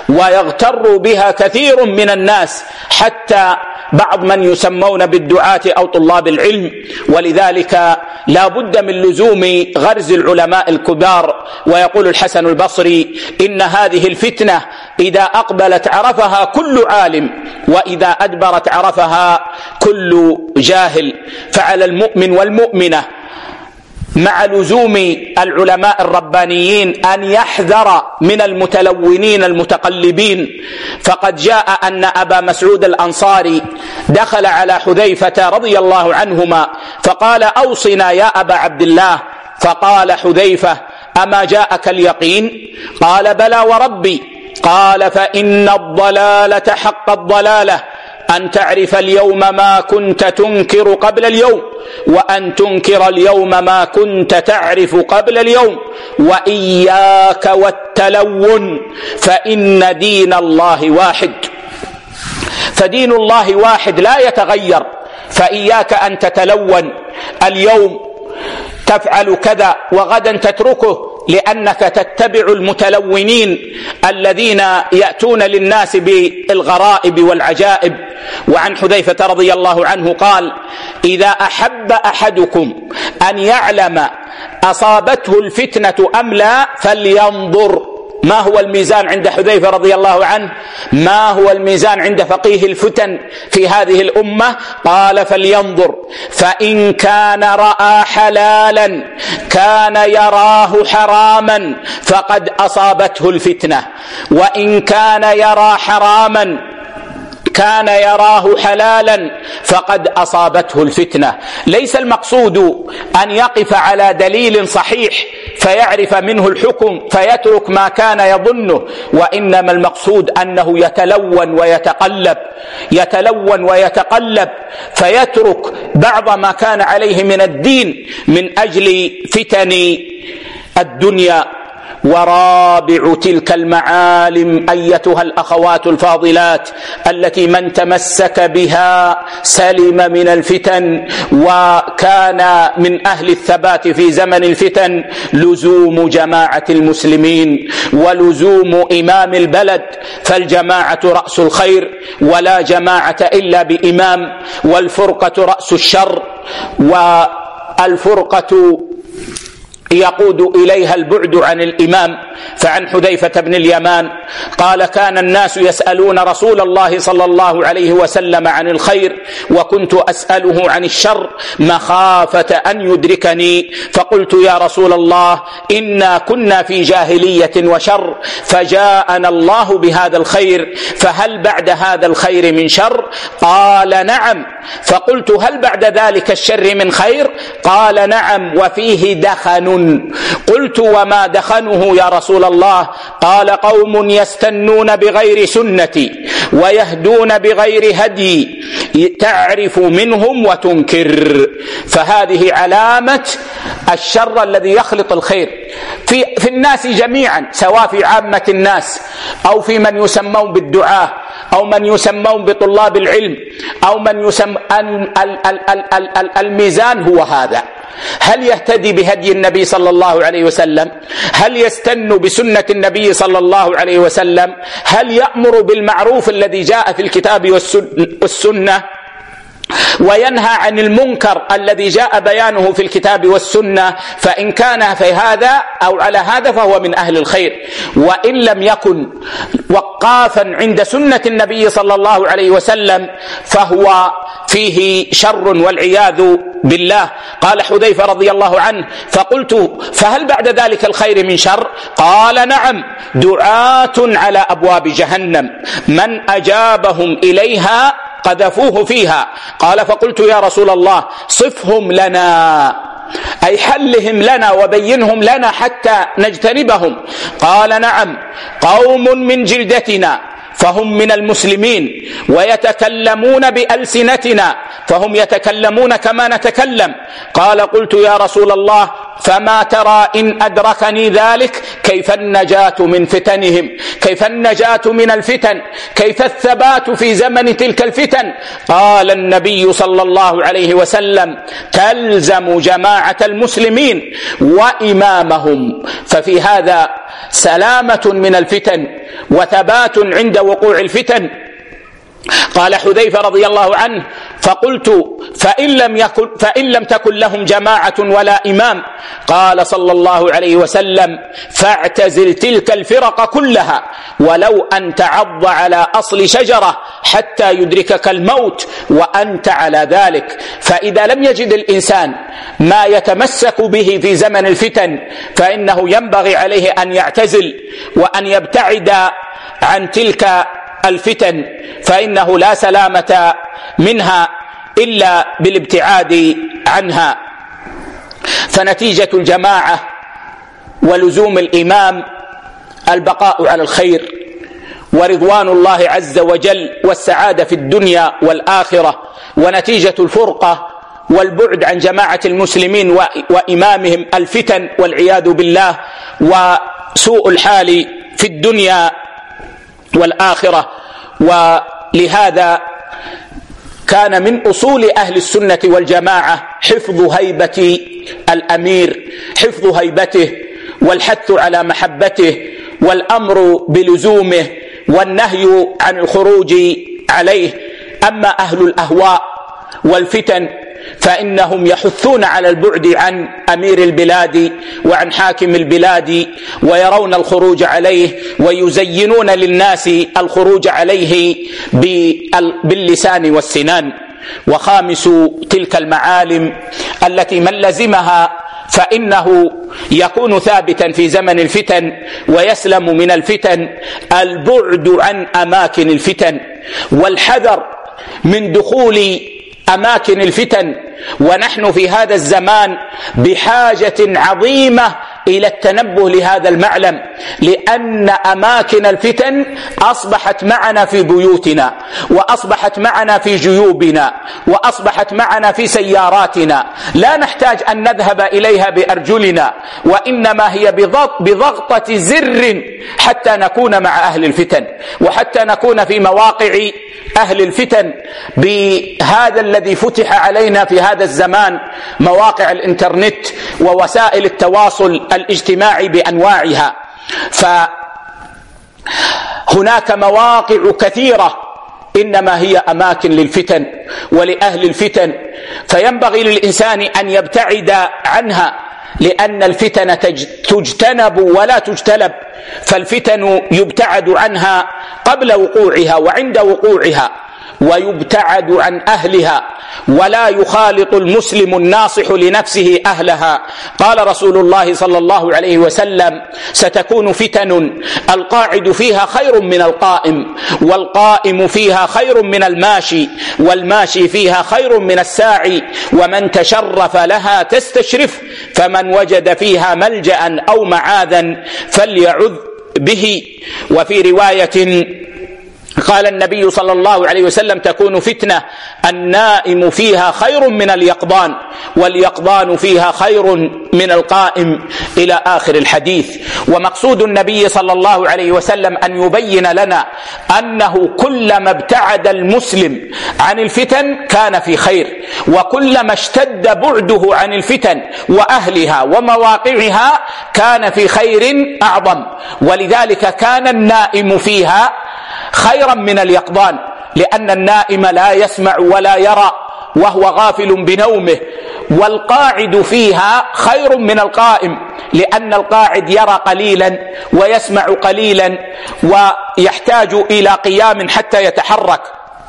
A: ويغتر بها كثير من الناس حتى بعض من يسمون بالدعاة أو طلاب العلم. ولذلك لا بد من لزوم غرز العلماء الكبار. ويقول الحسن البصري: إن هذه الفتنة إذا أقبلت عرفها كل عالم وإذا أدبرت عرفها كل جاهل. فعلى المؤمن والمؤمنة مع لزوم العلماء الربانيين أن يحذر من المتلونين المتقلبين. فقد جاء أن أبا مسعود الأنصاري دخل على حذيفة رضي الله عنهما فقال: أوصنا يا أبا عبد الله. فقال حذيفة: أما جاءك اليقين؟ قال: بلى وربي. قال: فإن الضلالة حق الضلالة أن تعرف اليوم ما كنت تنكر قبل اليوم، وأن تنكر اليوم ما كنت تعرف قبل اليوم، وإياك والتلون فإن دين الله واحد. فدين الله واحد لا يتغير، فإياك أن تتلون. اليوم تفعل كذا وغدا تتركه لأنك تتبع المتلونين الذين يأتون للناس بالغرائب والعجائب. وعن حذيفة رضي الله عنه قال: إذا أحب أحدكم أن يعلم أصابته الفتنة أم لا فلينظر. ما هو الميزان عند حذيفة رضي الله عنه؟ ما هو الميزان عند فقيه الفتن في هذه الأمة؟ قال: فلينظر، فإن كان رأى حلالا كان يراه حراما فقد أصابته الفتنة، وإن كان يرى حراما كان يراه حلالا فقد أصابته الفتنة. ليس المقصود أن يقف على دليل صحيح فيعرف منه الحكم فيترك ما كان يظنه، وإنما المقصود أنه يتلون ويتقلب يتلون ويتقلب فيترك بعض ما كان عليه من الدين من أجل فتن الدنيا. ورابع تلك المعالم أيتها الأخوات الفاضلات التي من تمسك بها سلم من الفتن وكان من أهل الثبات في زمن الفتن: لزوم جماعة المسلمين ولزوم إمام البلد، فالجماعة رأس الخير ولا جماعة إلا بإمام، والفرقة رأس الشر، والفرقة يقود إليها البعد عن الإمام. فعن حذيفة بن اليمان قال: كان الناس يسألون رسول الله صلى الله عليه وسلم عن الخير وكنت أسأله عن الشر مخافة أن يدركني، فقلت: يا رسول الله إنا كنا في جاهلية وشر فجاءنا الله بهذا الخير، فهل بعد هذا الخير من شر؟ قال: نعم. فقلت: هل بعد ذلك الشر من خير؟ قال: نعم، وفيه دخن. قلت: وما دخنه يا رسول الله؟ قال: قوم يستنون بغير سنتي ويهدون بغير هدي تعرف منهم وتنكر. فهذه علامة الشر الذي يخلط الخير في, في الناس جميعا، سواء في عامة الناس أو في من يسمون بالدعاة أو من يسمون بطلاب العلم أو من يسمى. الميزان هو هذا: هل يهتدي بهدي النبي صلى الله عليه وسلم؟ هل يستن بسنة النبي صلى الله عليه وسلم؟ هل يأمر بالمعروف الذي جاء في الكتاب والسنة وينهى عن المنكر الذي جاء بيانه في الكتاب والسنة؟ فإن كان في هذا أو على هذا فهو من أهل الخير، وإن لم يكن وقافا عند سنة النبي صلى الله عليه وسلم فهو فيه شر والعياذ بالله. قال حذيفة رضي الله عنه: فقلت: فهل بعد ذلك الخير من شر؟ قال: نعم، دعاة على أبواب جهنم من أجابهم إليها قذفوه فيها. قال: فقلت: يا رسول الله صفهم لنا، أي حلهم لنا وبينهم لنا حتى نجتنبهم. قال: نعم، قوم من جلدتنا فهم من المسلمين ويتكلمون بألسنتنا فهم يتكلمون كما نتكلم. قال: قلت: يا رسول الله فما ترى إن أدركني ذلك؟ كيف النجاة من فتنهم؟ كيف النجاة من الفتن؟ كيف الثبات في زمن تلك الفتن؟ قال النبي صلى الله عليه وسلم: تلزم جماعة المسلمين وإمامهم. ففي هذا سلامة من الفتن وثبات عند وقوع الفتن. قال حذيفة رضي الله عنه: فقلت: فإن لم يكن فإن لم تكن لهم جماعة ولا إمام؟ قال صلى الله عليه وسلم: فاعتزل تلك الفرق كلها ولو أن تعض على أصل شجرة حتى يدركك الموت وأنت على ذلك. فإذا لم يجد الإنسان ما يتمسك به في زمن الفتن فإنه ينبغي عليه أن يعتزل وأن يبتعد عن تلك الفتن، فإنه لا سلامة منها إلا بالابتعاد عنها. فنتيجة الجماعة ولزوم الإمام البقاء على الخير ورضوان الله عز وجل والسعادة في الدنيا والآخرة، ونتيجة الفرقة والبعد عن جماعة المسلمين وإمامهم الفتن والعياذ بالله وسوء الحال في الدنيا والآخرة. ولهذا كان من أصول أهل السنة والجماعة حفظ هيبة الأمير، حفظ هيبته والحث على محبته والأمر بلزومه والنهي عن الخروج عليه. أما أهل الأهواء والفتن فإنهم يحثون على البعد عن أمير البلاد وعن حاكم البلاد، ويرون الخروج عليه ويزينون للناس الخروج عليه باللسان والسنان. وخامس تلك المعالم التي من لزمها فإنه يكون ثابتا في زمن الفتن ويسلم من الفتن البعد عن أماكن الفتن والحذر من دخول أماكن الفتن. ونحن في هذا الزمان بحاجة عظيمة إلى التنبه لهذا المعلم، لأن أماكن الفتن أصبحت معنا في بيوتنا، وأصبحت معنا في جيوبنا، وأصبحت معنا في سياراتنا، لا نحتاج أن نذهب إليها بأرجلنا، وإنما هي بضغطة زر حتى نكون مع أهل الفتن، وحتى نكون في مواقع أهل الفتن بهذا الذي فتح علينا في هذا الزمان، مواقع الإنترنت ووسائل التواصل الاجتماعي بأنواعها. فهناك مواقع كثيرة إنما هي أماكن للفتن ولأهل الفتن، فينبغي للإنسان أن يبتعد عنها، لأن الفتن تجتنب ولا تجتلب، فالفتن يبتعد عنها قبل وقوعها وعند وقوعها، ويبتعد عن أهلها، ولا يخالط المسلم الناصح لنفسه أهلها. قال رسول الله صلى الله عليه وسلم: ستكون فتن القاعد فيها خير من القائم، والقائم فيها خير من الماشي، والماشي فيها خير من الساعي، ومن تشرف لها تستشرف، فمن وجد فيها ملجأ أو معاذا فليعذ به. وفي رواية قال النبي صلى الله عليه وسلم: تكون فتنة النائم فيها خير من اليقظان، واليقظان فيها خير من القائم، إلى آخر الحديث. ومقصود النبي صلى الله عليه وسلم أن يبين لنا أنه كلما ابتعد المسلم عن الفتن كان في خير، وكلما اشتد بعده عن الفتن وأهلها ومواقعها كان في خير أعظم. ولذلك كان النائم فيها خيرا من اليقظان، لأن النائم لا يسمع ولا يرى وهو غافل بنومه، والقاعد فيها خير من القائم، لأن القاعد يرى قليلا ويسمع قليلا ويحتاج إلى قيام حتى يتحرك،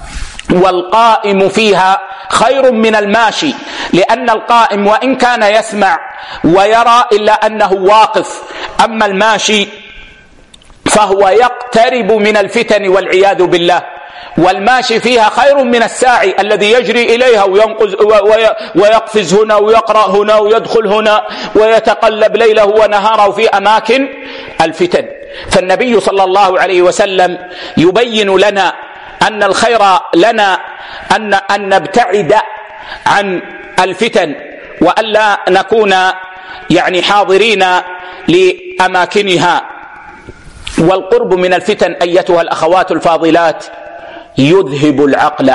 A: والقائم فيها خير من الماشي، لأن القائم وإن كان يسمع ويرى إلا أنه واقف، أما الماشي فهو يقترب من الفتن والعياذ بالله. والماشي فيها خير من الساعي الذي يجري إليها وينقز ويقفز هنا ويقرأ هنا ويدخل هنا ويتقلب ليله ونهاره في أماكن الفتن. فالنبي صلى الله عليه وسلم يبين لنا أن الخير لنا أن أن نبتعد عن الفتن، وألا نكون يعني حاضرين لأماكنها. والقرب من الفتن أيتها الأخوات الفاضلات يذهب العقل.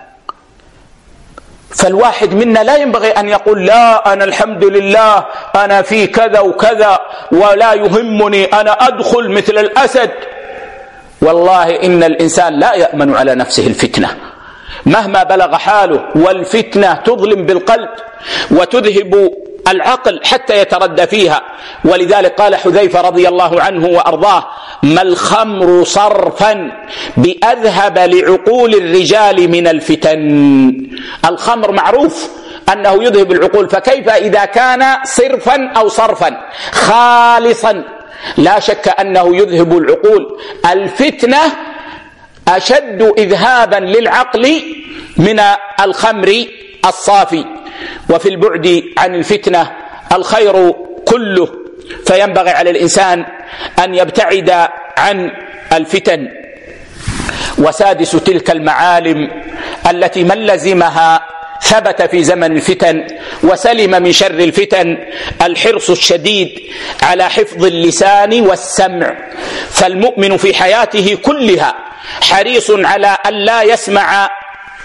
A: فالواحد منا لا ينبغي أن يقول: لا، أنا الحمد لله أنا في كذا وكذا ولا يهمني، أنا أدخل مثل الأسد. والله إن الإنسان لا يأمن على نفسه الفتنة مهما بلغ حاله، والفتنة تظلم بالقلب وتذهب العقل حتى يتردى فيها. ولذلك قال حذيفة رضي الله عنه وأرضاه: ما الخمر صرفا بأذهب لعقول الرجال من الفتن. الخمر معروف أنه يذهب العقول، فكيف إذا كان صرفا أو صرفا خالصا؟ لا شك أنه يذهب العقول. الفتنة أشد إذهابا للعقل من الخمر الصافي. وفي البعد عن الفتنة الخير كله، فينبغي على الإنسان أن يبتعد عن الفتن. وسادس تلك المعالم التي من لزمها ثبت في زمن الفتن وسلم من شر الفتن الحرص الشديد على حفظ اللسان والسمع. فالمؤمن في حياته كلها حريص على أن لا يسمع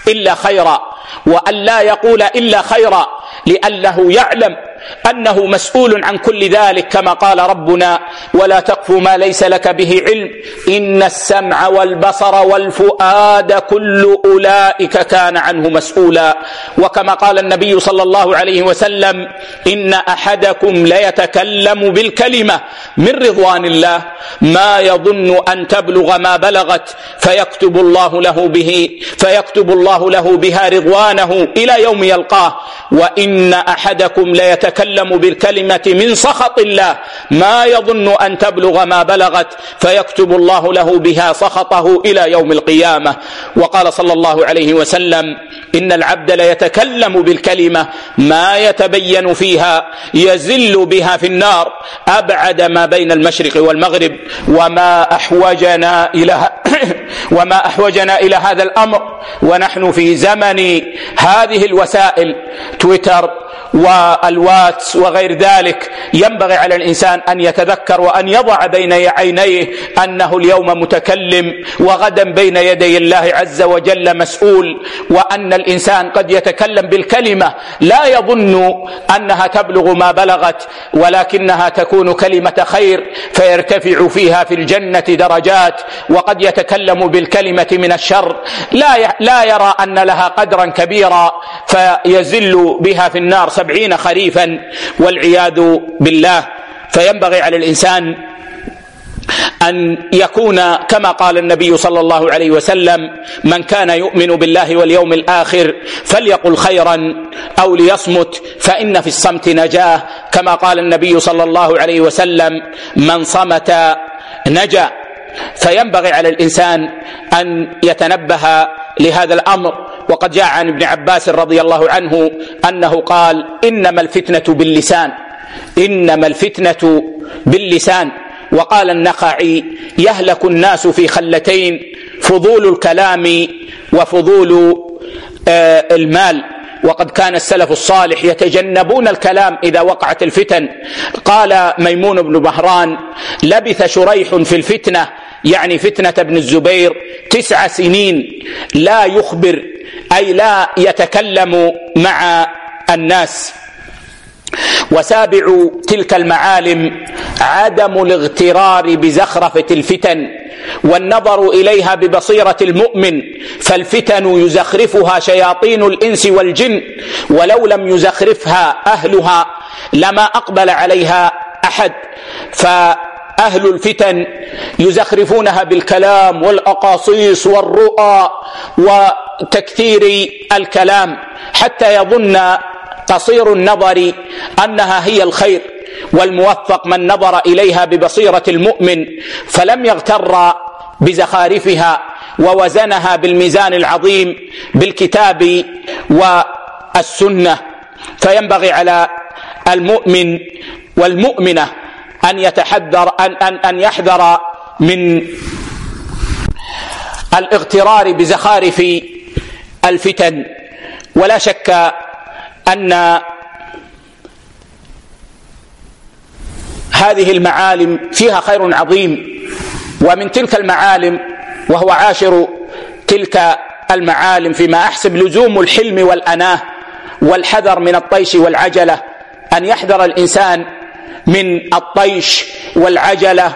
A: إلا خيرا، وأن لا يقول إلا خيرا، لأنه يعلم أنه مسؤول عن كل ذلك، كما قال ربنا: ولا تقف ما ليس لك به علم إن السمع والبصر والفؤاد كل أولئك كان عنه مسؤولا. وكما قال النبي صلى الله عليه وسلم: إن أحدكم ليتكلم بالكلمة من رضوان الله ما يظن أن تبلغ ما بلغت فيكتب الله له به فيكتب الله له بها رضوانه إلى يوم يلقاه، وإن أحدكم ليتكلم يتكلم بالكلمة من سخط الله ما يظن أن تبلغ ما بلغت فيكتب الله له بها سخطه إلى يوم القيامة. وقال صلى الله عليه وسلم: إن العبد ليتكلم بالكلمة ما يتبين فيها يزل بها في النار أبعد ما بين المشرق والمغرب. وما أحوجنا إلى وما أحوجنا إلى هذا الأمر ونحن في زمن هذه الوسائل، تويتر والواتس وغير ذلك. ينبغي على الإنسان أن يتذكر وأن يضع بين عينيه أنه اليوم متكلم وغدا بين يدي الله عز وجل مسؤول، وأن الإنسان قد يتكلم بالكلمة لا يظن أنها تبلغ ما بلغت، ولكنها تكون كلمة خير فيرتفع فيها في الجنة درجات، وقد يتكلم بالكلمة من الشر لا لا يرى أن لها قدرا كبيرا فيزل بها في النار سبعين خريفا والعياذ بالله. فينبغي على الإنسان أن يكون كما قال النبي صلى الله عليه وسلم: من كان يؤمن بالله واليوم الآخر فليقل خيرا أو ليصمت فإن في الصمت نجاة، كما قال النبي صلى الله عليه وسلم: من صمت نجا. فينبغي على الإنسان أن يتنبه لهذا الأمر. وقد جاء عن ابن عباس رضي الله عنه أنه قال: إنما الفتنة باللسان إنما الفتنة باللسان. وقال النخعي: يهلك الناس في خلتين: فضول الكلام وفضول آه المال. وقد كان السلف الصالح يتجنبون الكلام إذا وقعت الفتن. قال ميمون بن بهران: لبث شريح في الفتنة، يعني فتنة ابن الزبير، تسع سنين لا يخبر، أي لا يتكلم مع الناس. وسابع تلك المعالم عدم الاغترار بزخرفة الفتن والنظر إليها ببصيرة المؤمن، فالفتن يزخرفها شياطين الإنس والجن، ولو لم يزخرفها أهلها لما أقبل عليها أحد. فأهل الفتن يزخرفونها بالكلام والأقاصيص والرؤى وتكثير الكلام حتى يظن قصير النظر أنها هي الخير، والموفق من نظر إليها ببصيرة المؤمن فلم يغتر بزخارفها ووزنها بالميزان العظيم بالكتاب والسنة. فينبغي على المؤمن والمؤمنة أن يتحذر أن, أن, أن يحذر من الاغترار بزخارف الفتن. ولا شك أن هذه المعالم فيها خير عظيم، ومن تلك المعالم وهو عاشر تلك المعالم فيما أحسب لزوم الحلم والأناه والحذر من الطيش والعجلة. أن يحذر الإنسان من الطيش والعجلة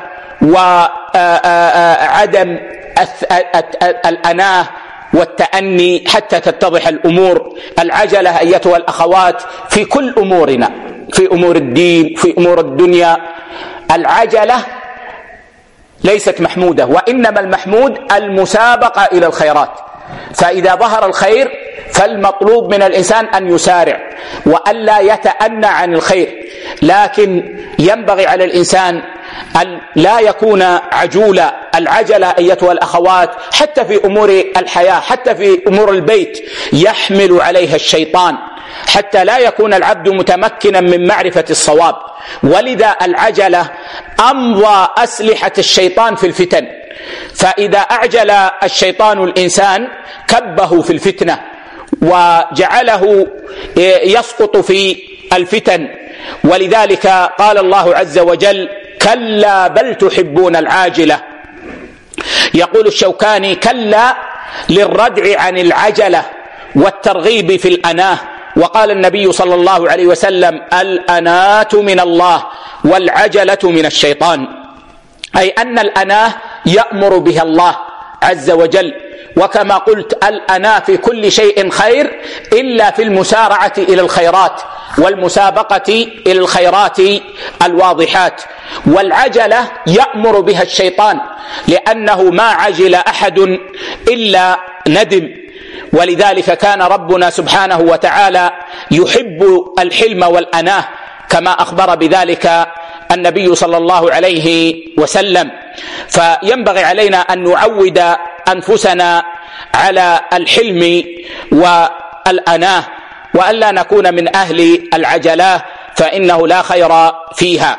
A: وعدم الأناه والتأني حتى تتضح الأمور. العجلة أيتها الأخوات في كل أمورنا، في أمور الدين، في أمور الدنيا، العجلة ليست محمودة، وإنما المحمود المسابقة إلى الخيرات. فإذا ظهر الخير فالمطلوب من الإنسان أن يسارع وألا يتأنى عن الخير، لكن ينبغي على الإنسان أن لا يكون عجولا. العجلة أيتها الأخوات حتى في أمور الحياة، حتى في أمور البيت يحمل عليها الشيطان حتى لا يكون العبد متمكنا من معرفة الصواب. ولذا العجلة أمضى أسلحة الشيطان في الفتن، فإذا أعجل الشيطان الإنسان كبه في الفتنة وجعله يسقط في الفتن. ولذلك قال الله عز وجل: كلا بل تحبون العاجلة. يقول الشوكاني: كلا للردع عن العجلة والترغيب في الأناة. وقال النبي صلى الله عليه وسلم: الأناة من الله والعجلة من الشيطان، أي أن الأناة يأمر بها الله عز وجل. وكما قلت الأناة في كل شيء خير إلا في المسارعة إلى الخيرات والمسابقة إلى الخيرات الواضحات. والعجلة يأمر بها الشيطان، لأنه ما عجل أحد إلا ندم. ولذلك كان ربنا سبحانه وتعالى يحب الحلم والأناة كما أخبر بذلك النبي صلى الله عليه وسلم. فينبغي علينا أن نعود أنفسنا على الحلم والأناة، وألا نكون من أهل العجلة، فإنه لا خير فيها.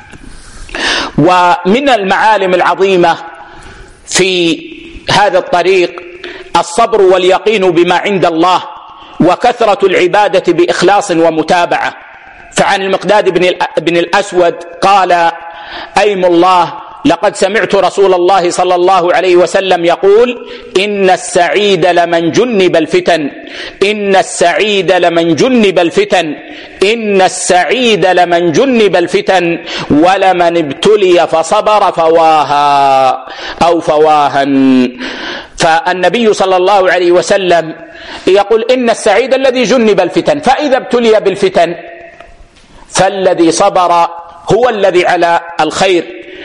A: ومن المعالم العظيمة في هذا الطريق الصبر واليقين بما عند الله، وكثرة العبادة بإخلاص ومتابعة. فعن المقداد بن الأسود قال: أيم الله، لقد سمعت رسول الله صلى الله عليه وسلم يقول: إن السعيد لمن جنب الفتن، إن السعيد لمن جنب الفتن، إن السعيد لمن جنب الفتن، ولمن ابتلي فصبر فواها أو فواها. فالنبي صلى الله عليه وسلم يقول: إن السعيد الذي جنب الفتن، فإذا ابتلي بالفتن فالذي صبر هو الذي على الخير.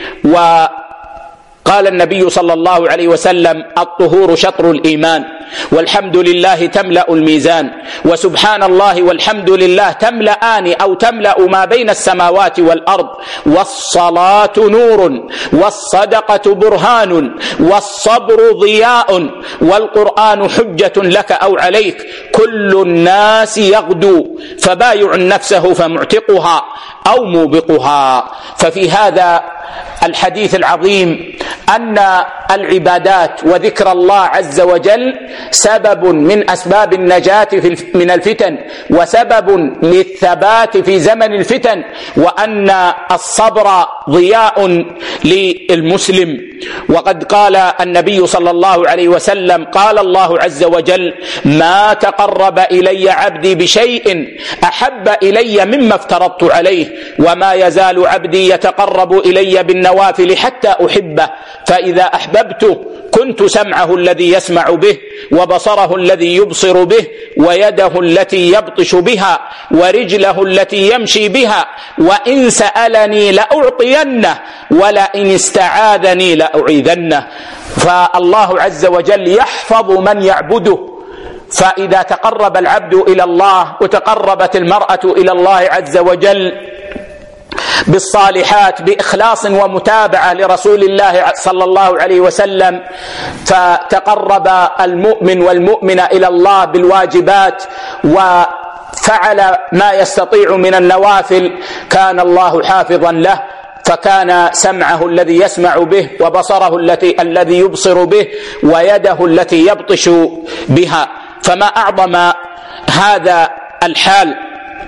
A: وقال النبي صلى الله عليه وسلم: الطهور شطر الإيمان، والحمد لله تملأ الميزان، وسبحان الله والحمد لله تملأان أو تملأ ما بين السماوات والأرض، والصلاة نور، والصدقة برهان، والصبر ضياء، والقرآن حجة لك أو عليك، كل الناس يغدو، فبايع نفسه فمعتقها أو موبقها. ففي هذا الحديث العظيم أن العبادات وذكر الله عز وجل سبب من أسباب النجاة من الفتن، وسبب للثبات في زمن الفتن، وأن الصبر ضياء للمسلم. وقد قال النبي صلى الله عليه وسلم: قال الله عز وجل: ما تقرب إلي عبدي بشيء أحب إلي مما افترضت عليه، وما يزال عبدي يتقرب إلي بالنوافل حتى أحبه، فإذا أحببته كنت سمعه الذي يسمع به، وبصره الذي يبصر به، ويده التي يبطش بها، ورجله التي يمشي بها، وإن سألني لأعطينه، ولئن استعاذني لأعيذنه. فالله عز وجل يحفظ من يعبده. فإذا تقرب العبد إلى الله وتقربت المرأة إلى الله عز وجل بالصالحات بإخلاص ومتابعة لرسول الله صلى الله عليه وسلم، فتقرب المؤمن والمؤمنة إلى الله بالواجبات وفعل ما يستطيع من النوافل، كان الله حافظا له، فكان سمعه الذي يسمع به، وبصره التي الذي يبصر به، ويده التي يبطش بها. فما أعظم هذا الحال.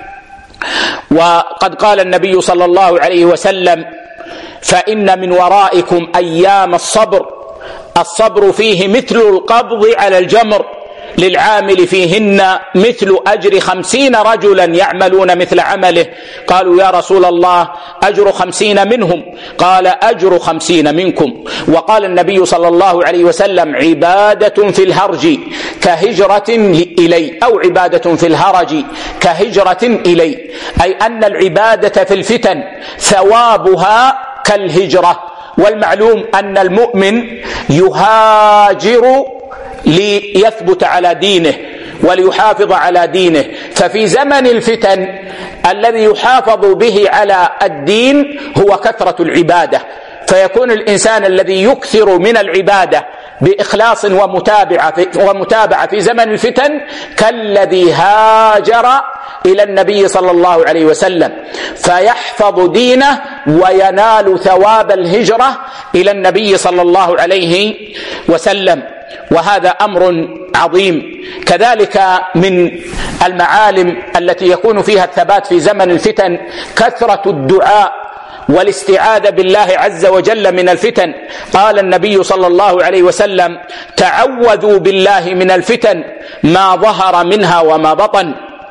A: وقد قال النبي صلى الله عليه وسلم: فإن من ورائكم أيام الصبر، الصبر فيه مثل القبض على الجمر، للعامل فيهن مثل أجر خمسين رجلا يعملون مثل عمله. قالوا: يا رسول الله، أجر خمسين منهم؟ قال: أجر خمسين منكم. وقال النبي صلى الله عليه وسلم: عبادة في الهرج كهجرة إلي، أو عبادة في الهرج كهجرة إلي، أي أن العبادة في الفتن ثوابها كالهجرة. والمعلوم أن المؤمن يهاجر ليثبت على دينه وليحافظ على دينه. ففي زمن الفتن الذي يحافظ به على الدين هو كثرة العبادة، فيكون الإنسان الذي يكثر من العبادة بإخلاص ومتابعة ومتابعة في زمن الفتن كالذي هاجر إلى النبي صلى الله عليه وسلم، فيحفظ دينه وينال ثواب الهجرة إلى النبي صلى الله عليه وسلم. وهذا أمر عظيم. كذلك من المعالم التي يكون فيها الثبات في زمن الفتن كثرة الدعاء والاستعاذة بالله عز وجل من الفتن. قال النبي صلى الله عليه وسلم: تعوذوا بالله من الفتن ما ظهر منها وما بطن.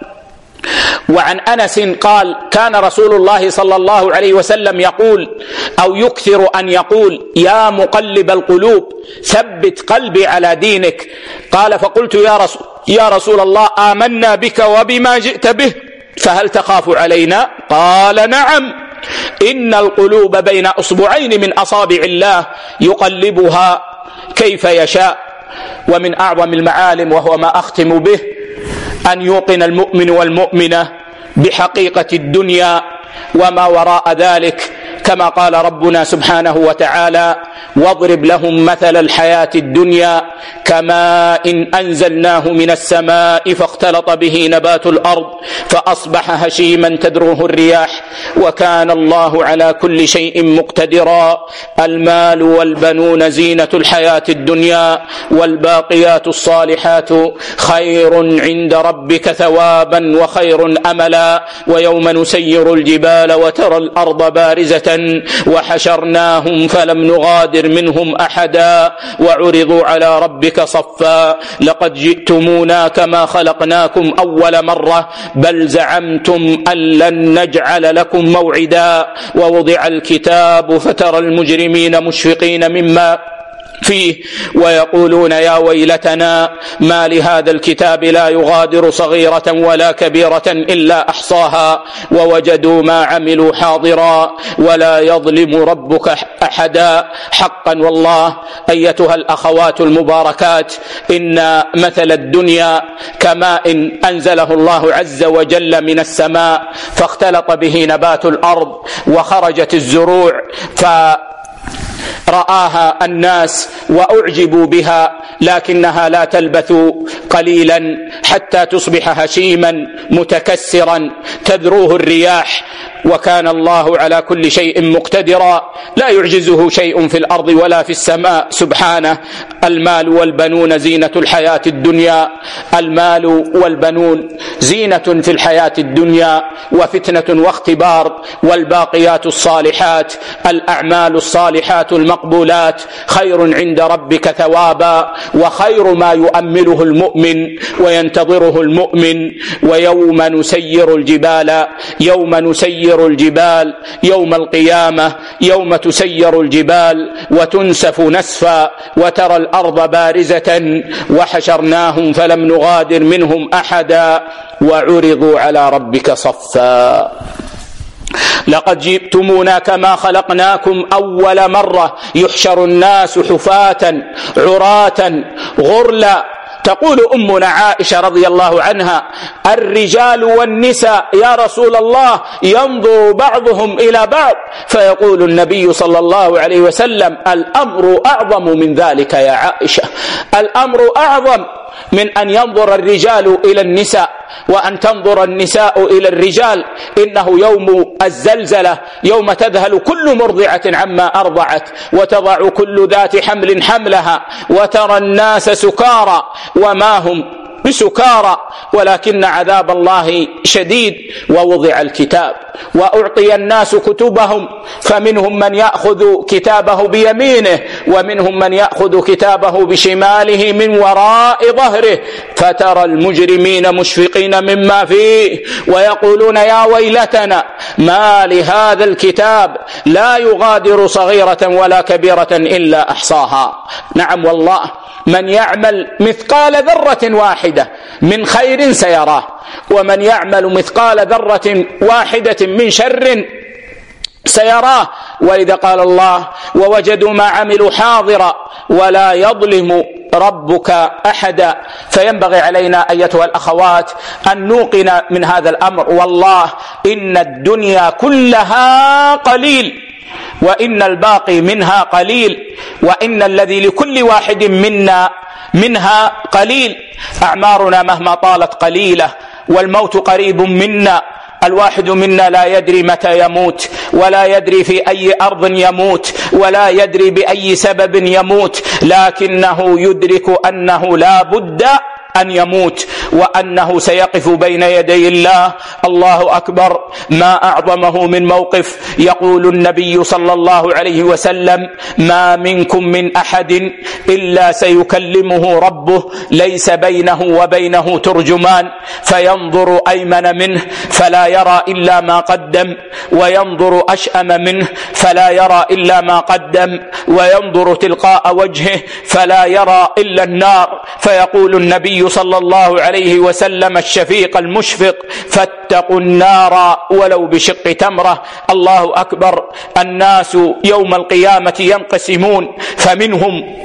A: وعن أنس قال: كان رسول الله صلى الله عليه وسلم يقول أو يكثر أن يقول: يا مقلب القلوب ثبت قلبي على دينك. قال: فقلت يا رسول, يا رسول الله آمنا بك وبما جئت به فهل تخاف علينا؟ قال: نعم، إن القلوب بين أصبعين من أصابع الله يقلبها كيف يشاء. ومن أعظم المعالم وهو ما أختم به أن يوقن المؤمن والمؤمنة بحقيقة الدنيا وما وراء ذلك، كما قال ربنا سبحانه وتعالى: واضرب لهم مثل الحياة الدنيا كماء أنزلناه من السماء فاختلط به نبات الأرض فأصبح هشيما تذروه الرياح وكان الله على كل شيء مقتدرا. المال والبنون زينة الحياة الدنيا والباقيات الصالحات خير عند ربك ثوابا وخير أملا. ويوم نسير الجبال وترى الأرض بارزة وحشرناهم فلم نغادر منهم أحدا وعرضوا على ربك صفا لقد جئتمونا كما خلقناكم أول مرة بل زعمتم أن لن نجعل لكم موعدا. ووضع الكتاب فترى المجرمين مشفقين مما فيه ويقولون يا ويلتنا ما لهذا الكتاب لا يغادر صغيرة ولا كبيرة إلا أحصاها ووجدوا ما عملوا حاضرا ولا يظلم ربك أحدا. حقا والله أيتها الأخوات المباركات، إن مثل الدنيا كماء أنزله الله عز وجل من السماء فاختلط به نبات الأرض وخرجت الزروع ف رآها الناس وأعجبوا بها، لكنها لا تلبث قليلا حتى تصبح هشيما متكسرا تذروه الرياح وكان الله على كل شيء مقتدرا. لا يعجزه شيء في الأرض ولا في السماء سبحانه. المال والبنون زينة الحياة الدنيا. المال والبنون زينة في الحياة الدنيا وفتنة واختبار، والباقيات الصالحات الأعمال الصالحات المقبولات خير عند ربك ثوابا وخير ما يؤمله المؤمن وينتظره المؤمن. ويوم نسير الجبال يوم نسير الجبال يوم القيامة يوم تسير الجبال وتنسف نسفا وترى الأرض بارزة وحشرناهم فلم نغادر منهم أحدا وعرضوا على ربك صفا لقد جئتمونا كما خلقناكم أول مرة يحشر الناس حفاة عراة غرلا. تقول أمنا عائشة رضي الله عنها: الرجال والنساء يا رسول الله ينظر بعضهم إلى بعض، فيقول النبي صلى الله عليه وسلم: الأمر أعظم من ذلك يا عائشة، الأمر أعظم من أن ينظر الرجال إلى النساء وأن تنظر النساء إلى الرجال. إنه يوم الزلزلة يوم تذهل كل مرضعة عما أرضعت وتضع كل ذات حمل حملها وترى الناس سكارى وما هم بسكارى ولكن عذاب الله شديد. ووضع الكتاب وأعطي الناس كتبهم فمنهم من يأخذ كتابه بيمينه ومنهم من يأخذ كتابه بشماله من وراء ظهره فترى المجرمين مشفقين مما فيه ويقولون يا ويلتنا ما لهذا الكتاب لا يغادر صغيرة ولا كبيرة إلا أحصاها. نعم والله، من يعمل مثقال ذرة واحدة من خير سيراه ومن يعمل مثقال ذرة واحدة من شر سيراه. وإذا قال الله ووجدوا ما عملوا حاضرا ولا يظلم ربك أحدا. فينبغي علينا أيتها الأخوات أن نوقن من هذا الأمر. والله إن الدنيا كلها قليل وإن الباقي منها قليل وإن الذي لكل واحد منا منها قليل. أعمارنا مهما طالت قليلة والموت قريب منا. الواحد منا لا يدري متى يموت ولا يدري في أي أرض يموت ولا يدري بأي سبب يموت، لكنه يدرك أنه لا بد أن يموت وأنه سيقف بين يدي الله. الله أكبر، ما أعظمه من موقف. يقول النبي صلى الله عليه وسلم: ما منكم من أحد إلا سيكلمه ربه ليس بينه وبينه ترجمان، فينظر أيمن منه فلا يرى إلا ما قدم، وينظر أشأم منه فلا يرى إلا ما قدم، وينظر تلقاء وجهه فلا يرى إلا النار. فيقول النبي صلى الله عليه وسلم: الشفيق المشفق، فاتقوا النار ولو بشق تمرة. الله أكبر. الناس يوم القيامة ينقسمون، فمنهم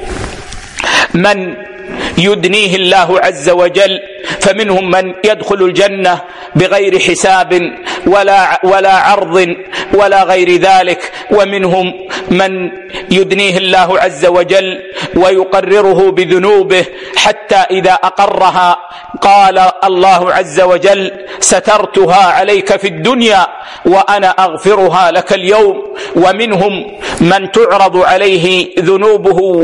A: من يدنيه الله عز وجل، فمنهم من يدخل الجنة بغير حساب ولا, ولا عرض ولا غير ذلك، ومنهم من يدنيه الله عز وجل ويقرره بذنوبه حتى إذا أقرها قال الله عز وجل: سترتها عليك في الدنيا وأنا أغفرها لك اليوم. ومنهم من تعرض عليه ذنوبه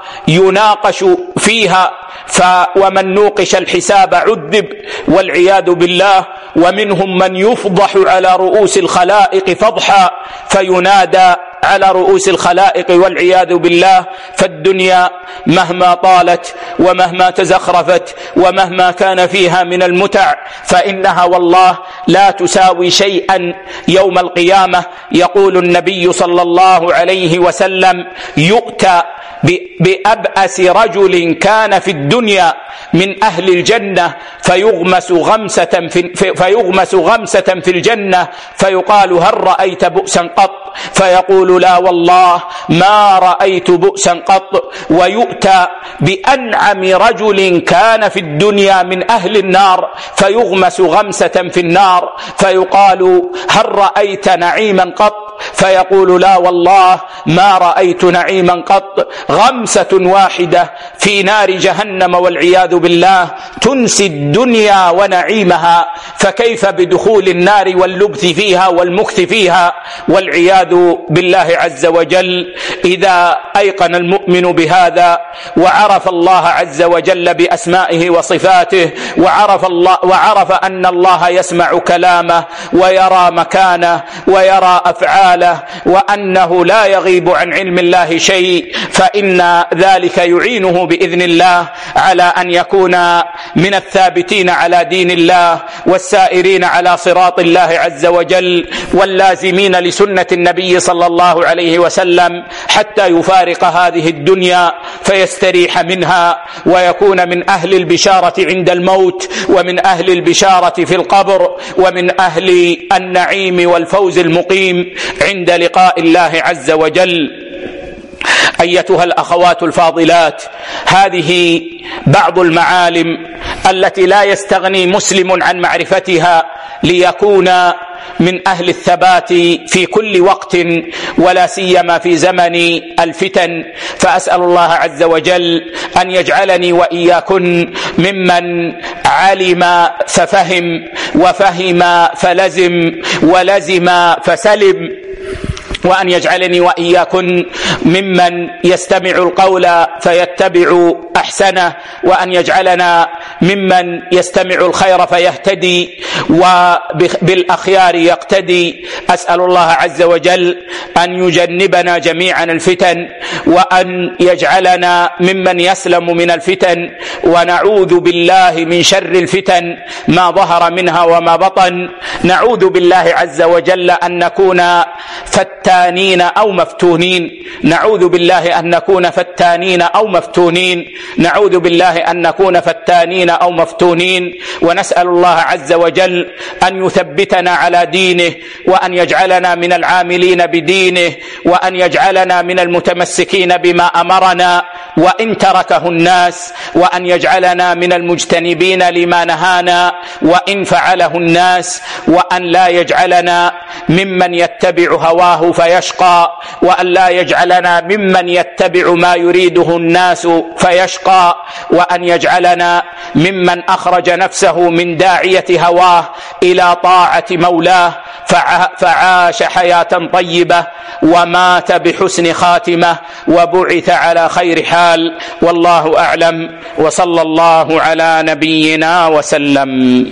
A: ويناقش فيها، ف ومن نوقش الحساب عذب والعياذ بالله. ومنهم من يفضح على رؤوس الخلائق فضحا فينادى على رؤوس الخلائق والعياذ بالله. فالدنيا مهما طالت ومهما تزخرفت ومهما كان فيها من المتع فإنها والله لا تساوي شيئا يوم القيامة. يقول النبي صلى الله عليه وسلم: يؤتى بأبأس رجل كان في الدنيا من أهل الجنة فيغمس غمسة في, فيغمس غمسة في الجنة فيقال: هل رأيت بؤسا قط؟ فيقول: لا والله ما رأيت بؤسا قط. ويؤتى بأنعم رجل كان في الدنيا من أهل النار فيغمس غمسة في النار فيقال: هل رأيت نعيما قط؟ فيقول: لا والله ما رأيت نعيما قط. غمسة واحدة في نار جهنم والعياذ بالله تنسي الدنيا ونعيمها، فكيف بدخول النار واللبث فيها والمكث فيها والعياذ بالله عز وجل. إذا أيقن المؤمن بهذا وعرف الله عز وجل بأسمائه وصفاته، وعرف, الله وعرف أن الله يسمع كلامه ويرى مكانه ويرى أفعاله وأنه لا يغيب عن علم الله شيء، فإن ذلك يعينه بإذن الله على أن يكون من الثابتين على دين الله والسائرين على صراط الله عز وجل واللازمين لسنة النبي صلى الله عليه وسلم حتى يفارق هذه الدنيا فيستريح منها ويكون من أهل البشارة عند الموت، ومن أهل البشارة في القبر، ومن أهل النعيم والفوز المقيم عند لقاء الله عز وجل. أيتها الأخوات الفاضلات، هذه بعض المعالم التي لا يستغني مسلم عن معرفتها ليكون من أهل الثبات في كل وقت ولا سيما في زمن الفتن. فأسأل الله عز وجل أن يجعلني وإياكن ممن علم ففهم وفهم فلزم ولزم فسلم، وأن يجعلني وإياكن ممن يستمع القول فيتبع أحسنه، وأن يجعلنا ممن يستمع الخير فيهتدي وبالأخيار يقتدي. أسأل الله عز وجل أن يجنبنا جميعا الفتن، وأن يجعلنا ممن يسلم من الفتن، ونعوذ بالله من شر الفتن ما ظهر منها وما بطن. نعوذ بالله عز وجل أن نكون فتنين أو مفتونين، نعوذ بالله أن نكون فتانين أو مفتونين، نعوذ بالله أن نكون فتانين أو مفتونين. ونسأل الله عز وجل أن يثبتنا على دينه، وأن يجعلنا من العاملين بدينه، وأن يجعلنا من المتمسكين بما أمرنا وإن تركه الناس، وأن يجعلنا من المجتنبين لما نهانا وإن فعله الناس، وأن لا يجعلنا ممن يتبع هواه فيشقى، وأن لا يجعلنا ممن يتبع ما يريده الناس فيشقى، وأن يجعلنا ممن أخرج نفسه من داعية هواه إلى طاعة مولاه فعاش حياة طيبة ومات بحسن خاتمة وبعث على خير حال. والله أعلم، وصلى الله على نبينا وسلم.